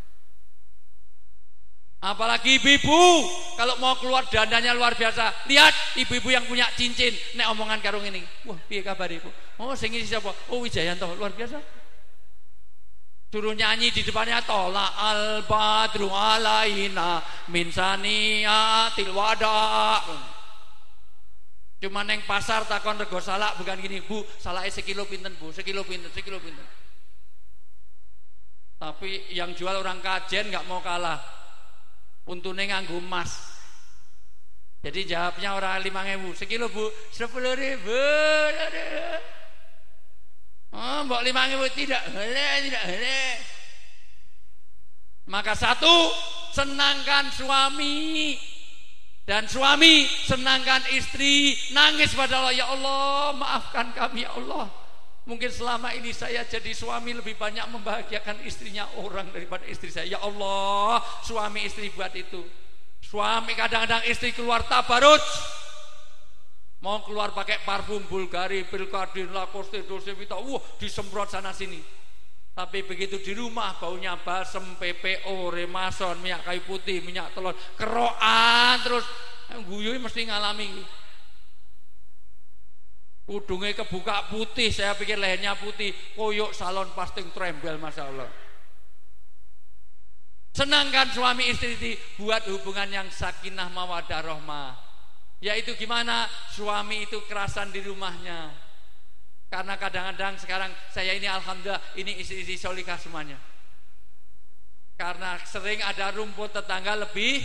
Apalagi ibu-ibu kalau mau keluar dandannya luar biasa. Lihat ibu-ibu yang punya cincin, nek omongan karung ini, piye kabar Ibu? Oh sing iki siapa? Oh Wijayanto, luar biasa. Suruh nyanyi di depannya tola al badru alaina min saniatil wada. Cuma neng pasar takon rego salak bukan gini, Bu, salaknya sekilo pinten Bu, sekilo pinten. Tapi yang jual orang Kajen nggak mau kalah, untune nganggo emas. Jadi jawabnya orang 5.000, sekilo Bu, 10.000. Oh, mbok 5.000 tidak boleh. Maka satu, senangkan suami, dan suami senangkan istri. Nangis pada Allah, ya Allah maafkan kami ya Allah. Mungkin selama ini saya jadi suami lebih banyak membahagiakan istrinya orang daripada istri saya. Ya Allah, suami istri buat itu. Suami kadang-kadang istri keluar tabarut, mau keluar pakai parfum Bulgari, Pilkadin, Lacoste, Dolce Vita, disemprot sana sini. Tapi begitu di rumah baunya basem, PPO, Remason, minyak kayu putih, minyak telur, kerokan terus. Guyui mesti ngalami. Udungnya kebuka putih, saya pikir lehernya putih, koyok salon pasting trembel, masya Allah. Senangkan suami istri buat hubungan yang sakinah mawaddah rahmah. Yaitu gimana? Suami itu kerasan di rumahnya. Karena kadang-kadang sekarang saya ini alhamdulillah ini istri-istri solikah semuanya. Karena sering ada rumput tetangga lebih.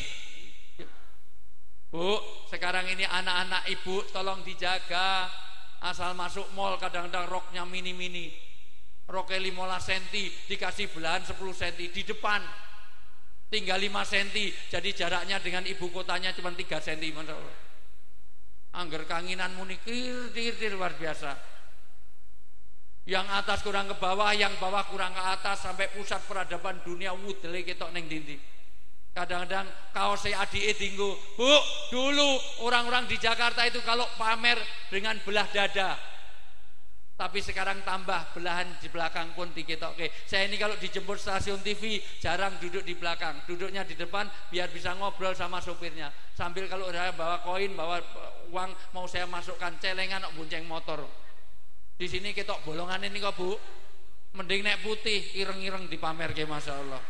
Bu, sekarang ini anak-anak ibu tolong dijaga. Asal masuk mall kadang-kadang roknya mini-mini. Roknya 15 cm dikasih belahan 10 cm di depan. Tinggal 5 cm. Jadi jaraknya dengan ibu kotanya cuma 3 cm. Masya Allah. Angger kanginan muni kir luar biasa. Yang atas kurang ke bawah, yang bawah kurang ke atas, sampai pusat peradaban dunia wudele ketok neng dindi. Kadang-kadang kaosnya adike dinggo. Bu, dulu orang-orang di Jakarta itu kalau pamer dengan belah dada. Tapi sekarang tambah belahan di belakang pun diketokke. Saya ini kalau dijemput stasiun TV jarang duduk di belakang, duduknya di depan biar bisa ngobrol sama sopirnya. Sambil kalau saya bawa koin, bawa uang mau saya masukkan celengan bonceng motor. Di sini ketok bolongan ini kok Bu. Mending nek putih ireng-ireng dipamerke, masya Allah.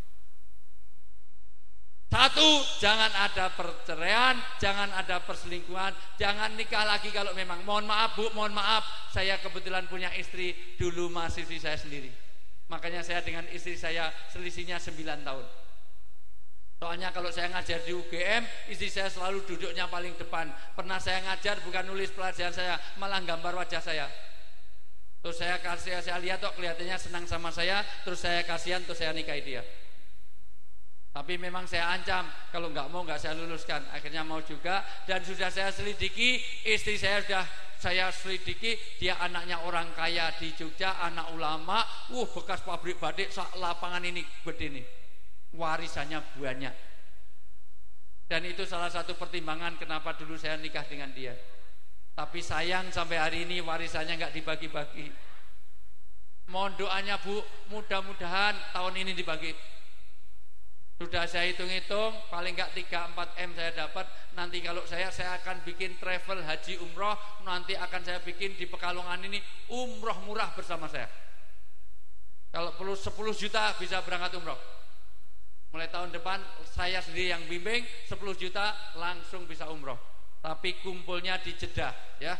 Satu, jangan ada perceraian, jangan ada perselingkuhan, jangan nikah lagi kalau memang. Mohon maaf Bu, mohon maaf, saya kebetulan punya istri, dulu mahasiswi saya sendiri. Makanya saya dengan istri saya selisihnya 9 tahun. Soalnya kalau saya ngajar di UGM, istri saya selalu duduknya paling depan. Pernah saya ngajar bukan nulis pelajaran saya, malah gambar wajah saya. Terus saya lihat kok kelihatannya senang sama saya, terus saya kasihan, terus saya nikahi dia. Tapi memang saya ancam, kalau nggak mau nggak saya luluskan. Akhirnya mau juga, dan sudah saya selidiki, istri saya sudah saya selidiki, dia anaknya orang kaya di Jogja, anak ulama, bekas pabrik batik, lapangan ini begini, warisannya banyak. Dan itu salah satu pertimbangan kenapa dulu saya nikah dengan dia. Tapi sayang sampai hari ini warisannya nggak dibagi-bagi. Mohon doanya Bu, mudah-mudahan tahun ini dibagi. Sudah saya hitung-hitung, paling enggak 3-4 M saya dapat. Nanti kalau saya akan bikin travel haji umroh. Nanti akan saya bikin di Pekalongan ini umroh murah bersama saya. Kalau perlu 10 juta bisa berangkat umroh. Mulai tahun depan saya sendiri yang bimbing, 10 juta langsung bisa umroh. Tapi kumpulnya di Jeddah ya.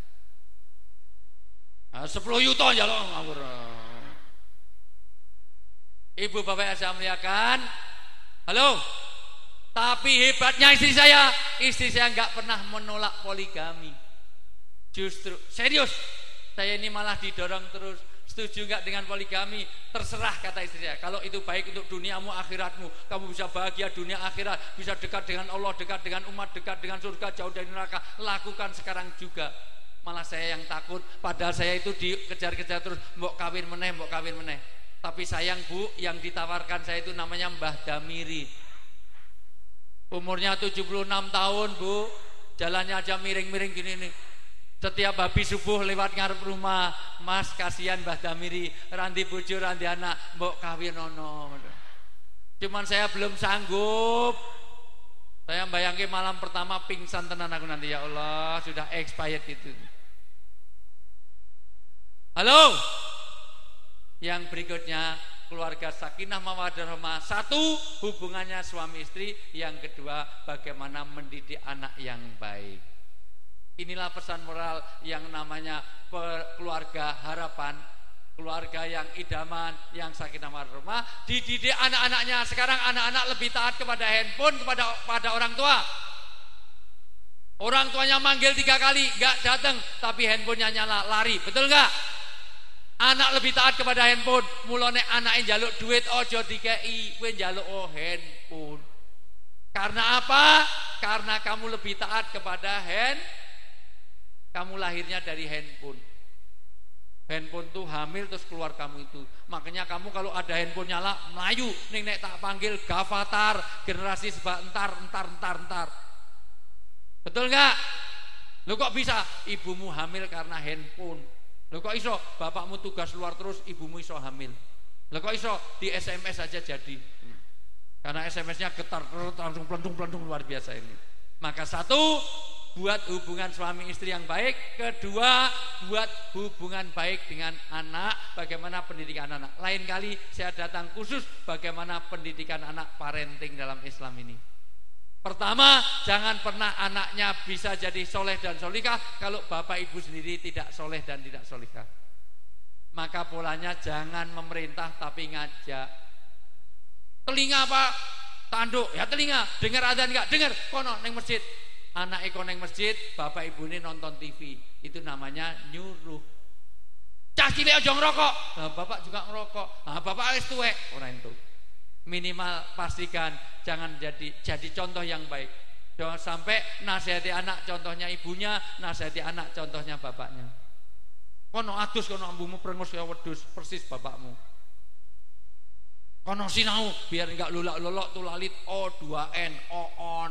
Nah, 10 juta ya loh ngawur. Ibu bapak yang saya muliakan, halo. Tapi hebatnya istri saya enggak pernah menolak poligami. Justru serius, saya ini malah didorong terus. Setuju enggak dengan poligami? Terserah, kata istri saya. Kalau itu baik untuk duniamu akhiratmu, kamu bisa bahagia dunia akhirat, bisa dekat dengan Allah, dekat dengan umat, dekat dengan surga, jauh dari neraka, lakukan sekarang juga. Malah saya yang takut, padahal saya itu dikejar-kejar terus, mbok kawin meneh. Tapi sayang Bu, yang ditawarkan saya itu namanya Mbah Damiri. Umurnya 76 tahun Bu, jalannya aja miring-miring gini nih. Setiap habis subuh lewat ngarep rumah, Mas kasihan Mbah Damiri, randi bojo randi anak, mbok kawin ono. Cuman saya belum sanggup. Saya bayangin malam pertama pingsan tenan aku nanti, ya Allah, sudah expired itu. Halo. Yang berikutnya, keluarga sakinah mawaddah warahmah. Satu, hubungannya suami istri. Yang kedua, bagaimana mendidik anak yang baik. Inilah pesan moral yang namanya keluarga harapan, keluarga yang idaman, yang sakinah mawaddah warahmah. Dididik anak-anaknya. Sekarang anak-anak lebih taat kepada handphone, kepada orang tua. Orang tuanya manggil 3 kali gak datang, tapi handphonenya nyala, lari. Betul gak? Anak lebih taat kepada handphone. Mulane anaknya njaluk duit ojo dikei, kowe njaluk handphone. Karena apa? Karena kamu lebih taat kepada kamu lahirnya dari handphone. Handphone tuh hamil terus keluar kamu itu. Makanya kamu kalau ada handphone nyala melayu, nek tak panggil gavatar, generasi sebab entar. Betul nggak? Lo kok bisa? Ibumu hamil karena handphone. Lo kok iso? Bapakmu tugas luar terus, ibumu iso hamil. Lo kok iso? Di SMS aja jadi. Karena SMS-nya getar langsung pelentung luar biasa ini. Maka satu, buat hubungan suami istri yang baik. Kedua, buat hubungan baik dengan anak. Bagaimana pendidikan anak. Lain kali saya datang khusus bagaimana pendidikan anak, parenting dalam Islam ini. Pertama, jangan pernah anaknya bisa jadi soleh dan solikah kalau bapak ibu sendiri tidak soleh dan tidak solikah. Maka polanya jangan memerintah tapi ngajak. Telinga apa? Tanduk, ya telinga. Dengar adzan enggak? Dengar. Kono neng masjid. Anak iko neng masjid, bapak ibu ini nonton TV. Itu namanya nyuruh. Cah cilik aja ngerokok. Nah, bapak juga ngerokok. Nah, bapak wis tuwek, ora entuk. Minimal pastikan jangan jadi contoh yang baik. Jangan sampai nasihati anak contohnya ibunya, nasihati anak contohnya bapaknya. Kono adus kono ambumu prengus ya wedhus persis bapakmu. Kono sinau biar enggak lolak-lolok tulalit O2N on.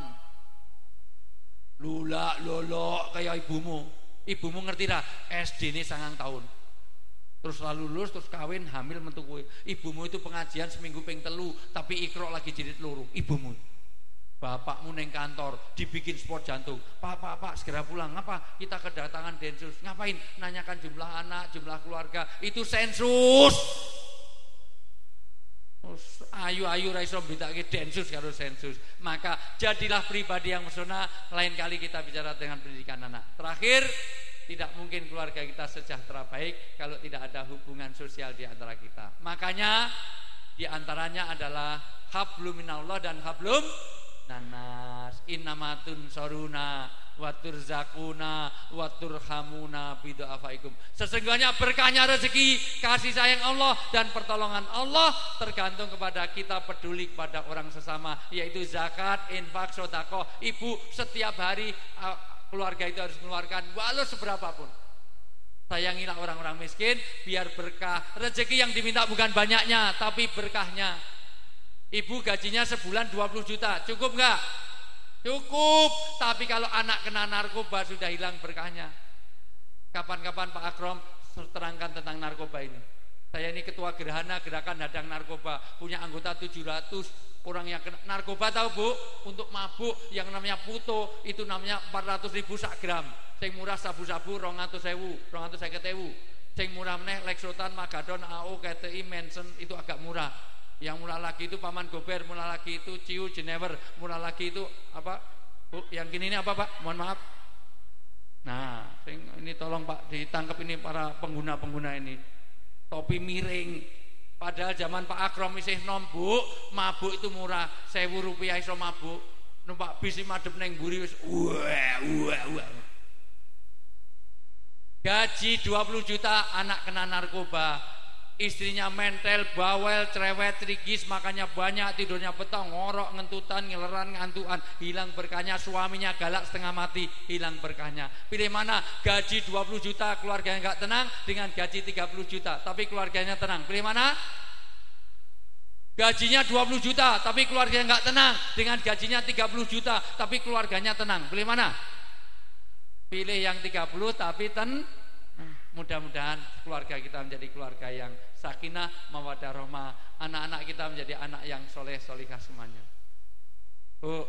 Lolak-lolok kayak ibumu. Ibumu ngerti ra? SD ini 9 tahun. Terus lalu lulus, terus kawin, hamil mentu kowe. Ibumu itu pengajian seminggu ping 3, tapi ikro lagi jilid loro. Ibumu. Bapakmu neng kantor dibikin sport jantung. Pak, segera pulang. Ngapa? Kita kedatangan densus. Ngapain? Nanyakan jumlah anak, jumlah keluarga. Itu sensus. Ayu ra iso mbedakake densus karo sensus. Maka jadilah pribadi yang mesona. Lain kali kita bicara dengan pendidikan anak. Terakhir, tidak mungkin keluarga kita sejahtera baik kalau tidak ada hubungan sosial di antara kita. Makanya di antaranya adalah hablum minallah dan hablum nanas. Innamatun soruna waturzakuna waturhamuna bidu'afaikum. Sesungguhnya berkahnya rezeki, kasih sayang Allah dan pertolongan Allah tergantung kepada kita peduli kepada orang sesama, yaitu zakat, infak, sedekah. Ibu setiap hari keluarga itu harus mengeluarkan walau seberapapun. Sayangilah orang-orang miskin biar berkah. Rezeki yang diminta bukan banyaknya tapi berkahnya. Ibu gajinya sebulan 20 juta, cukup enggak? Cukup. Tapi kalau anak kena narkoba sudah hilang berkahnya. Kapan-kapan Pak Akrom terangkan tentang narkoba ini. Saya ini ketua gerhana gerakan hadang narkoba, punya anggota 700 orang yang kena narkoba. Tahu Bu, untuk mabuk yang namanya puto itu namanya 400.000 sak gram. Sing murah sabu-sabu 200.000, 250.000. Sing murah meneh Lexotan, Magadon, AO, KTI, Manson itu agak murah. Yang murah lagi itu Paman Gober, murah lagi itu Ciu, Jenever, murah lagi itu apa? Bu, yang gini ini apa Pak? Mohon maaf. Nah, ini tolong Pak ditangkap ini para pengguna-pengguna ini. Topi miring. Padahal zaman Pak Akrom isih nom Bu, mabuk itu murah, 1.000 rupiah iso mabuk. Numpak bis madhep neng mburi wis gaji 20 juta, anak kena narkoba. Istrinya mentel, bawel, cerewet, trigis, makanya banyak, tidurnya petang, ngorok, ngentutan, ngeleran, ngantuan, hilang berkahnya. Suaminya galak setengah mati, hilang berkahnya. Pilih mana? Gaji 20 juta, keluarganya enggak tenang, dengan gaji 30 juta, tapi keluarganya tenang. Pilih mana? Gajinya 20 juta, tapi keluarganya enggak tenang, dengan gajinya 30 juta, tapi keluarganya tenang. Pilih mana? Pilih yang 30 tapi mudah-mudahan keluarga kita menjadi keluarga yang sakinah mawaddah rahmah, anak-anak kita menjadi anak yang soleh solihah semuanya. Bu,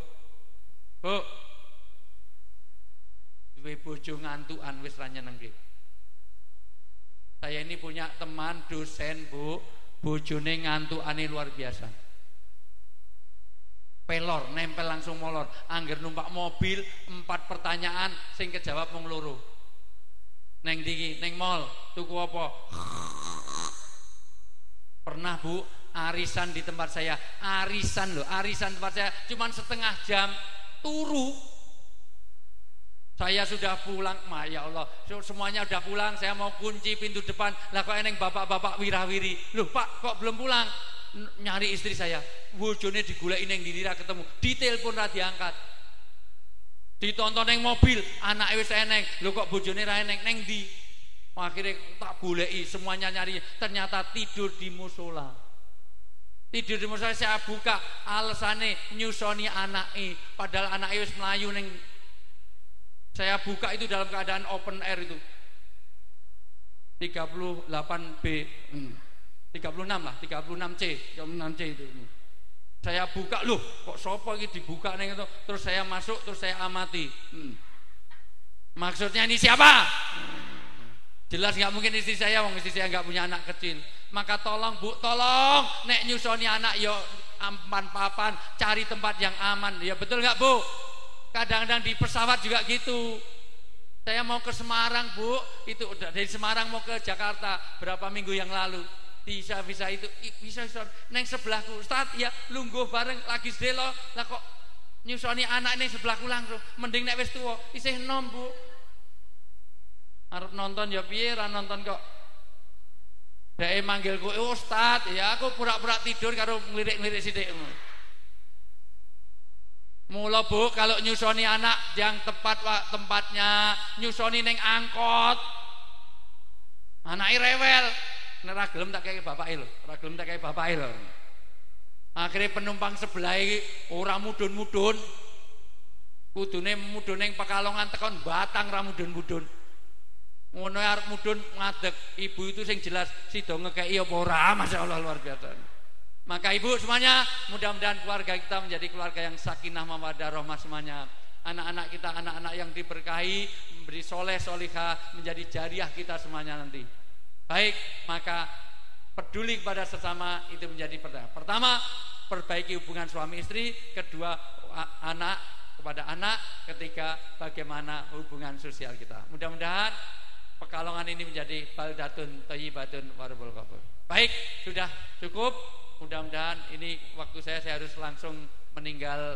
duwe bojo ngantukan wis ra nyenengke. Saya ini punya teman dosen Bu, bojone ngantukane luar biasa. Pelor, nempel langsung molor. Angger numpak mobil 4 pertanyaan sing kejawab mung loro. Neng ndi, neng mall, tuku apa? Pernah Bu, arisan di tempat saya, arisan loh, arisan tempat saya cuman setengah jam turu. Saya sudah pulang, ya Allah, semuanya udah pulang, saya mau kunci pintu depan, lah kok eneng bapak-bapak wirawiri, loh Pak kok belum pulang? Nyari istri saya, bojone digulai neng diri ra ketemu, ditelepon ra diangkat, ditonton neng mobil, anak wis eneng, loh kok bojone ra eneng, neng di, akhirnya tak goleki, semuanya nyari, ternyata tidur di musola. Tidur di musola, saya buka, alasannya nyusoni anake, padahal anake wis melayu neng. Saya buka itu dalam keadaan open air itu 38B 36 lah, 36C itu. Saya buka, loh kok sopo ini dibuka neng itu. Terus saya masuk, terus saya amati. Maksudnya ini siapa? Jelas nggak mungkin istri saya, wong istri saya nggak punya anak kecil. Maka tolong Bu, tolong nek nyusoni anak yo aman papan, cari tempat yang aman. Ya betul nggak Bu? Kadang-kadang di pesawat juga gitu. Saya mau ke Semarang Bu, itu udah dari Semarang mau ke Jakarta berapa minggu yang lalu. Bisa itu bisa neng sebelahku. Ustaz ya lungguh bareng lagi sedelo, lah kok nyusoni anak neng sebelahku langsung. Mending nek wis tuwa isih enom Bu. Arep nonton ya piye ra nonton kok. Dhek manggilku, Ustaz, ya aku pura-pura tidur karo ngelirik-ngelirik sithik. Mula Bu, kalau nyusoni anak yang tepat tempatnya, nyusoni neng angkot, anaknya rewel, nek ra gelem tak kei bapake lho, ra gelem tak kei bapake lho. Akhirnya penumpang sebelah iki ora mudhun-mudhun, kudune mudhun ning Pekalongan tekan Batang ra mudhun-mudhun. Ngono arep mudhun ngadeg, ibu itu sing jelas sida ngekeki apa ora, masyaallah luar biasa. Maka ibu semuanya, mudah-mudahan keluarga kita menjadi keluarga yang sakinah mawaddah rahmah semuanya. Anak-anak kita, anak-anak yang diberkahi, memberi soleh solihah, menjadi jariah kita semuanya nanti. Baik, maka peduli kepada sesama itu menjadi pertama. Pertama, perbaiki hubungan suami istri. Kedua, anak kepada anak. Ketiga, bagaimana hubungan sosial kita. Mudah-mudahan Pekalongan ini menjadi baldatun thayyibatun warabul ghafur. Baik, sudah cukup. Mudah-mudahan ini waktu saya harus langsung meninggalkan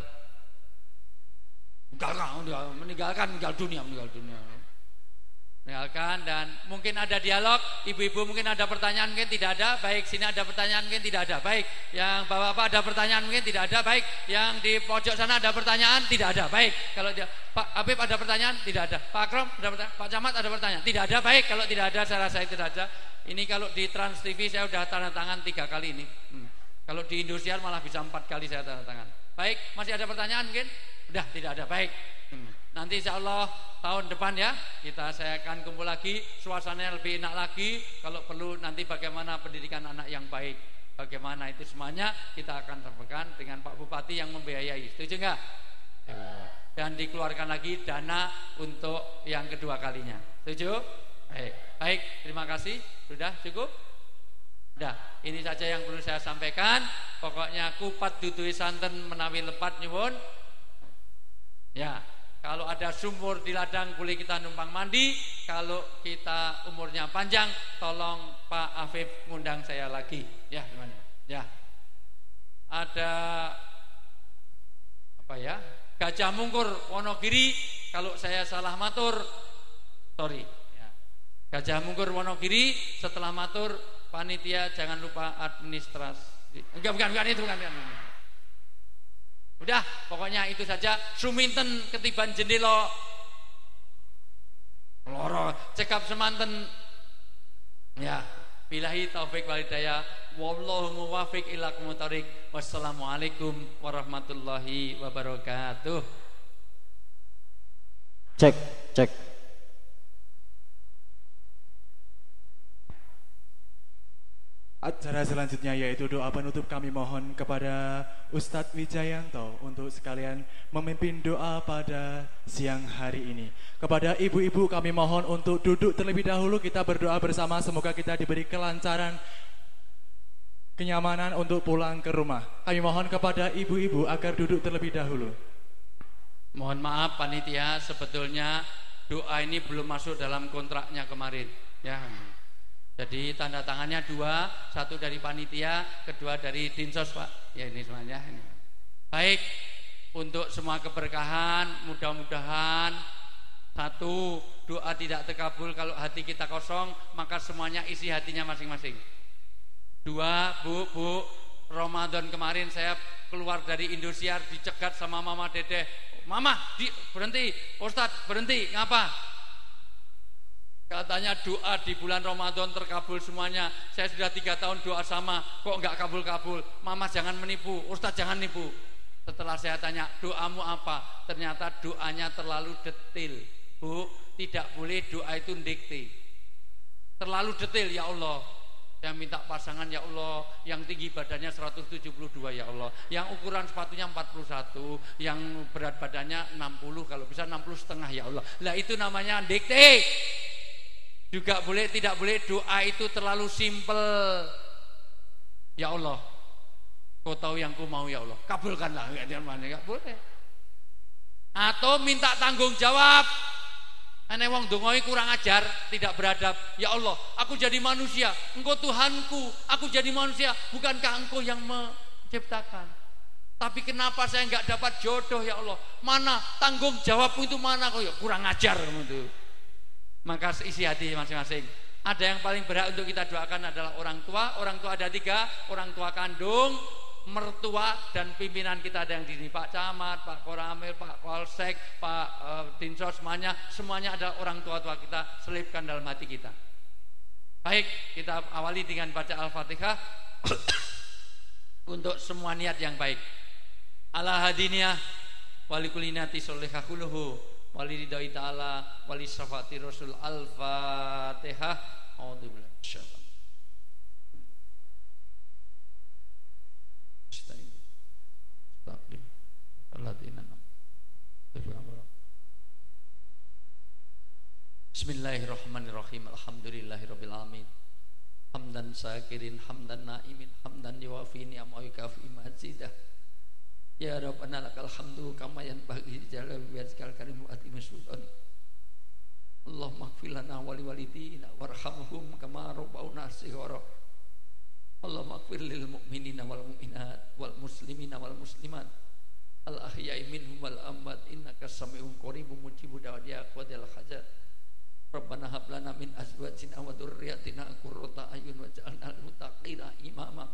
dunia. Meninggalkan, dan mungkin ada dialog. Ibu-ibu mungkin ada pertanyaan, mungkin tidak ada. Baik, sini ada pertanyaan, mungkin tidak ada. Baik, yang bapak-bapak ada pertanyaan, mungkin tidak ada. Baik, yang di pojok sana ada pertanyaan, tidak ada. Baik, kalau Pak Habib ada pertanyaan, tidak ada. Pak Akrom ada pertanyaan, Pak Camat ada pertanyaan, tidak ada. Baik, kalau tidak ada saya rasa itu tidak ada. Ini kalau di Trans TV saya sudah tanda tangan 3 kali ini. Kalau di Indosiar malah bisa 4 kali saya tanda tangan. Baik, masih ada pertanyaan mungkin? Udah, tidak ada. Baik. Nanti insya Allah tahun depan ya saya akan kumpul lagi, suasananya lebih enak lagi. Kalau perlu nanti bagaimana pendidikan anak yang baik, bagaimana itu semuanya kita akan sampaikan dengan Pak Bupati yang membiayai. Setuju enggak? Dan dikeluarkan lagi dana untuk yang kedua kalinya. Setuju? Baik, terima kasih. Sudah cukup? Sudah, ini saja yang perlu saya sampaikan. Pokoknya kupat dudui santen menawi lepat nyuwun. Ya, kalau ada sumur di ladang boleh kita numpang mandi. Kalau kita umurnya panjang, tolong Pak Afif ngundang saya lagi. Ya, gimana? Ya. Ada apa ya? Gajah Mungkur Wonogiri. Kalau saya salah matur, sorry. Ya. Gajah Mungkur Wonogiri. Setelah matur, panitia jangan lupa administrasi. Bukan itu. Udah, pokoknya itu saja. Suminten ketiban jendela loro cekap semanten. Ya, billahi taufik wal hidayah. Wallahu muwaffiq ila aqwamit thoriq. Wassalamualaikum warahmatullahi wabarakatuh. Cek. Acara selanjutnya yaitu doa penutup. Kami mohon kepada Ustadz Wijayanto untuk sekalian memimpin doa pada siang hari ini. Kepada ibu-ibu kami mohon untuk duduk terlebih dahulu. Kita berdoa bersama, semoga kita diberi kelancaran kenyamanan untuk pulang ke rumah. Kami mohon kepada ibu-ibu agar duduk terlebih dahulu. Mohon maaf panitia, sebetulnya doa ini belum masuk dalam kontraknya kemarin ya. Jadi tanda tangannya 2, 1 dari panitia, kedua dari Dinsos Pak. Ya ini semuanya ini. Baik, untuk semua keberkahan, mudah-mudahan 1, doa tidak terkabul kalau hati kita kosong, maka semuanya isi hatinya masing-masing. 2, Bu, Ramadan kemarin saya keluar dari Indosiar dicegat sama Mama Dedeh. Mama, berhenti, Ustadz berhenti, ngapa? Katanya doa di bulan Ramadan terkabul semuanya. Saya sudah 3 tahun doa sama, kok nggak kabul-kabul. Mama jangan menipu, Ustadz jangan nipu. Setelah saya tanya, doamu apa? Ternyata doanya terlalu detail. Bu, tidak boleh doa itu dikte. Terlalu detail ya Allah. Saya minta pasangan ya Allah, yang tinggi badannya 172 ya Allah, yang ukuran sepatunya 41, yang berat badannya 60, kalau bisa 60,5 ya Allah. Lah itu namanya dikte. Juga boleh, tidak boleh doa itu terlalu simpel. Ya Allah, Kau tahu yang Ku mau ya Allah, kabulkanlah. Enggak boleh. Atau minta tanggung jawab. Ane wong dongoi kurang ajar, tidak beradab. Ya Allah, aku jadi manusia, Engkau Tuhanku, aku jadi manusia, bukankah Engkau yang menciptakan? Tapi kenapa saya enggak dapat jodoh ya Allah? Mana tanggung jawabmu itu mana? Kau ya kurang ajar gitu. Maka isi hati masing-masing. Ada yang paling berhak untuk kita doakan adalah orang tua. Orang tua ada 3, orang tua kandung, mertua, dan pimpinan kita ada yang di sini, Pak Camat, Pak Koramil, Pak Polsek, Pak Dinsos, semuanya adalah orang tua-tua kita, selipkan dalam hati kita. Baik, kita awali dengan baca Al-Fatihah untuk semua niat yang baik. Ala hadiniyah walikulinati solehahuluhu walididai ta'ala walisafati rasul. Al-Fatihah. A'udzubillahi minasyaitonir Bismillahirrahmanirrahim. Alhamdulillahirabbil alamin. Hamdan syakirin, hamdan naimin, hamdan yuwafi ni'amahu wa yukafi mazidah. Ya Rabbana lakal hamdu kama yanbaghi jalal wajhikal karim wa atimmi sultan. Allahumma ighfir lana wa liwalidina warhamhum kama rabbauna shighara. Allahumma ighfir lil mu'minina wal mu'minat wal muslimina wal muslimat al ahya'i minhum wal amwat innaka sami'un qaribun mujibud da'wati aqwadil hajat. Rabbana hab lana min azwajina wa dzurriyyatina qurrata a'yun waj'alna lil muttaqina imama.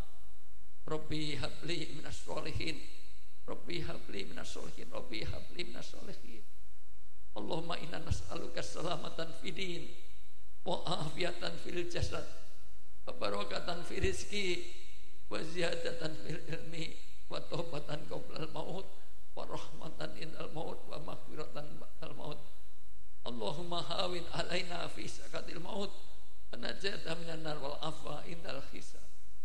Rabbi habli minas sholihin. Rabbi habli minas sholihin. Rabbi habli minas sholihin. Allahumma inna nas'aluka salamatan fid din wa afiyatan fil jasad wa barakatan fil rizqi wa ziyadatan fil ilmi wa taubatan qoblal maut wa rahmatan indal maut wa maghfiratan ba'dal maut. Allahumma hawin alaina fi sakatil maut wa najata minan nar wal afwa indal hisab.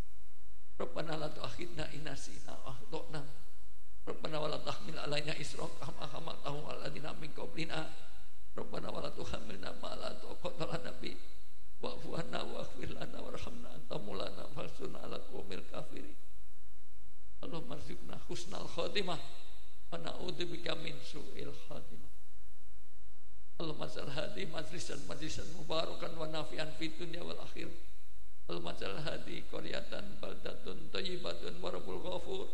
Rabbana la tu'akhidna in nasina wa akhtana. Rabbana wa la tahmil alaina isran kama hamaltahu 'alal ladzina min qablina. Rabbana wa la tuhammilna ma la taqata lana bi wa'fu 'anna waghfir lana warhamna anta maulana fansurna 'alal qaumil kafirin. Allahumma rzuqna husnal khatimah wa na'udzubika min su'il khatimah. Allahumma ja'al hadi majlisan mubarakan wa nafi'an fid dunya wal akhir. Allahumma ja'al hadi qaryatan baldatun thayyibatun wa rabbul ghafur.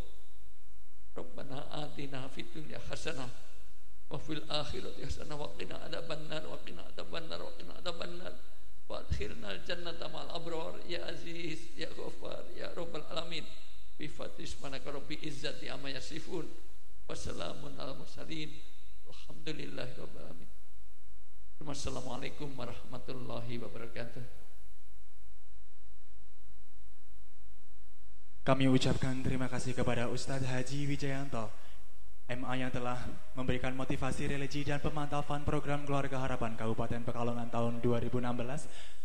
Rabbana atina fid dunya hasanah wa fil akhirati hasanah wa qina adzabannar wa qina adzabannar wa qina adzabannar wa adkhilnal jannata ma'al abrar ya aziz ya ghafar ya rabbal alamin. Bi fatis manaka rabbi izzati amma yasifun wa salamun alal mursalin walhamdulillahi rabbil alamin. Wassalamualaikum warahmatullahi wabarakatuh. Kami ucapkan terima kasih kepada Ustadz Haji Wijayanto MA yang telah memberikan motivasi religi dan pemantapan program Keluarga Harapan Kabupaten Pekalongan tahun 2016.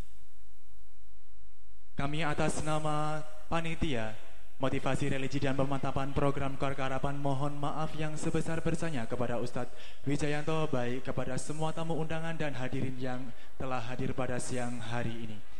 Kami atas nama panitia motivasi religi dan pemantapan program Keluarga Harapan mohon maaf yang sebesar-besarnya kepada Ustadz Wijayanto, baik kepada semua tamu undangan dan hadirin yang telah hadir pada siang hari ini.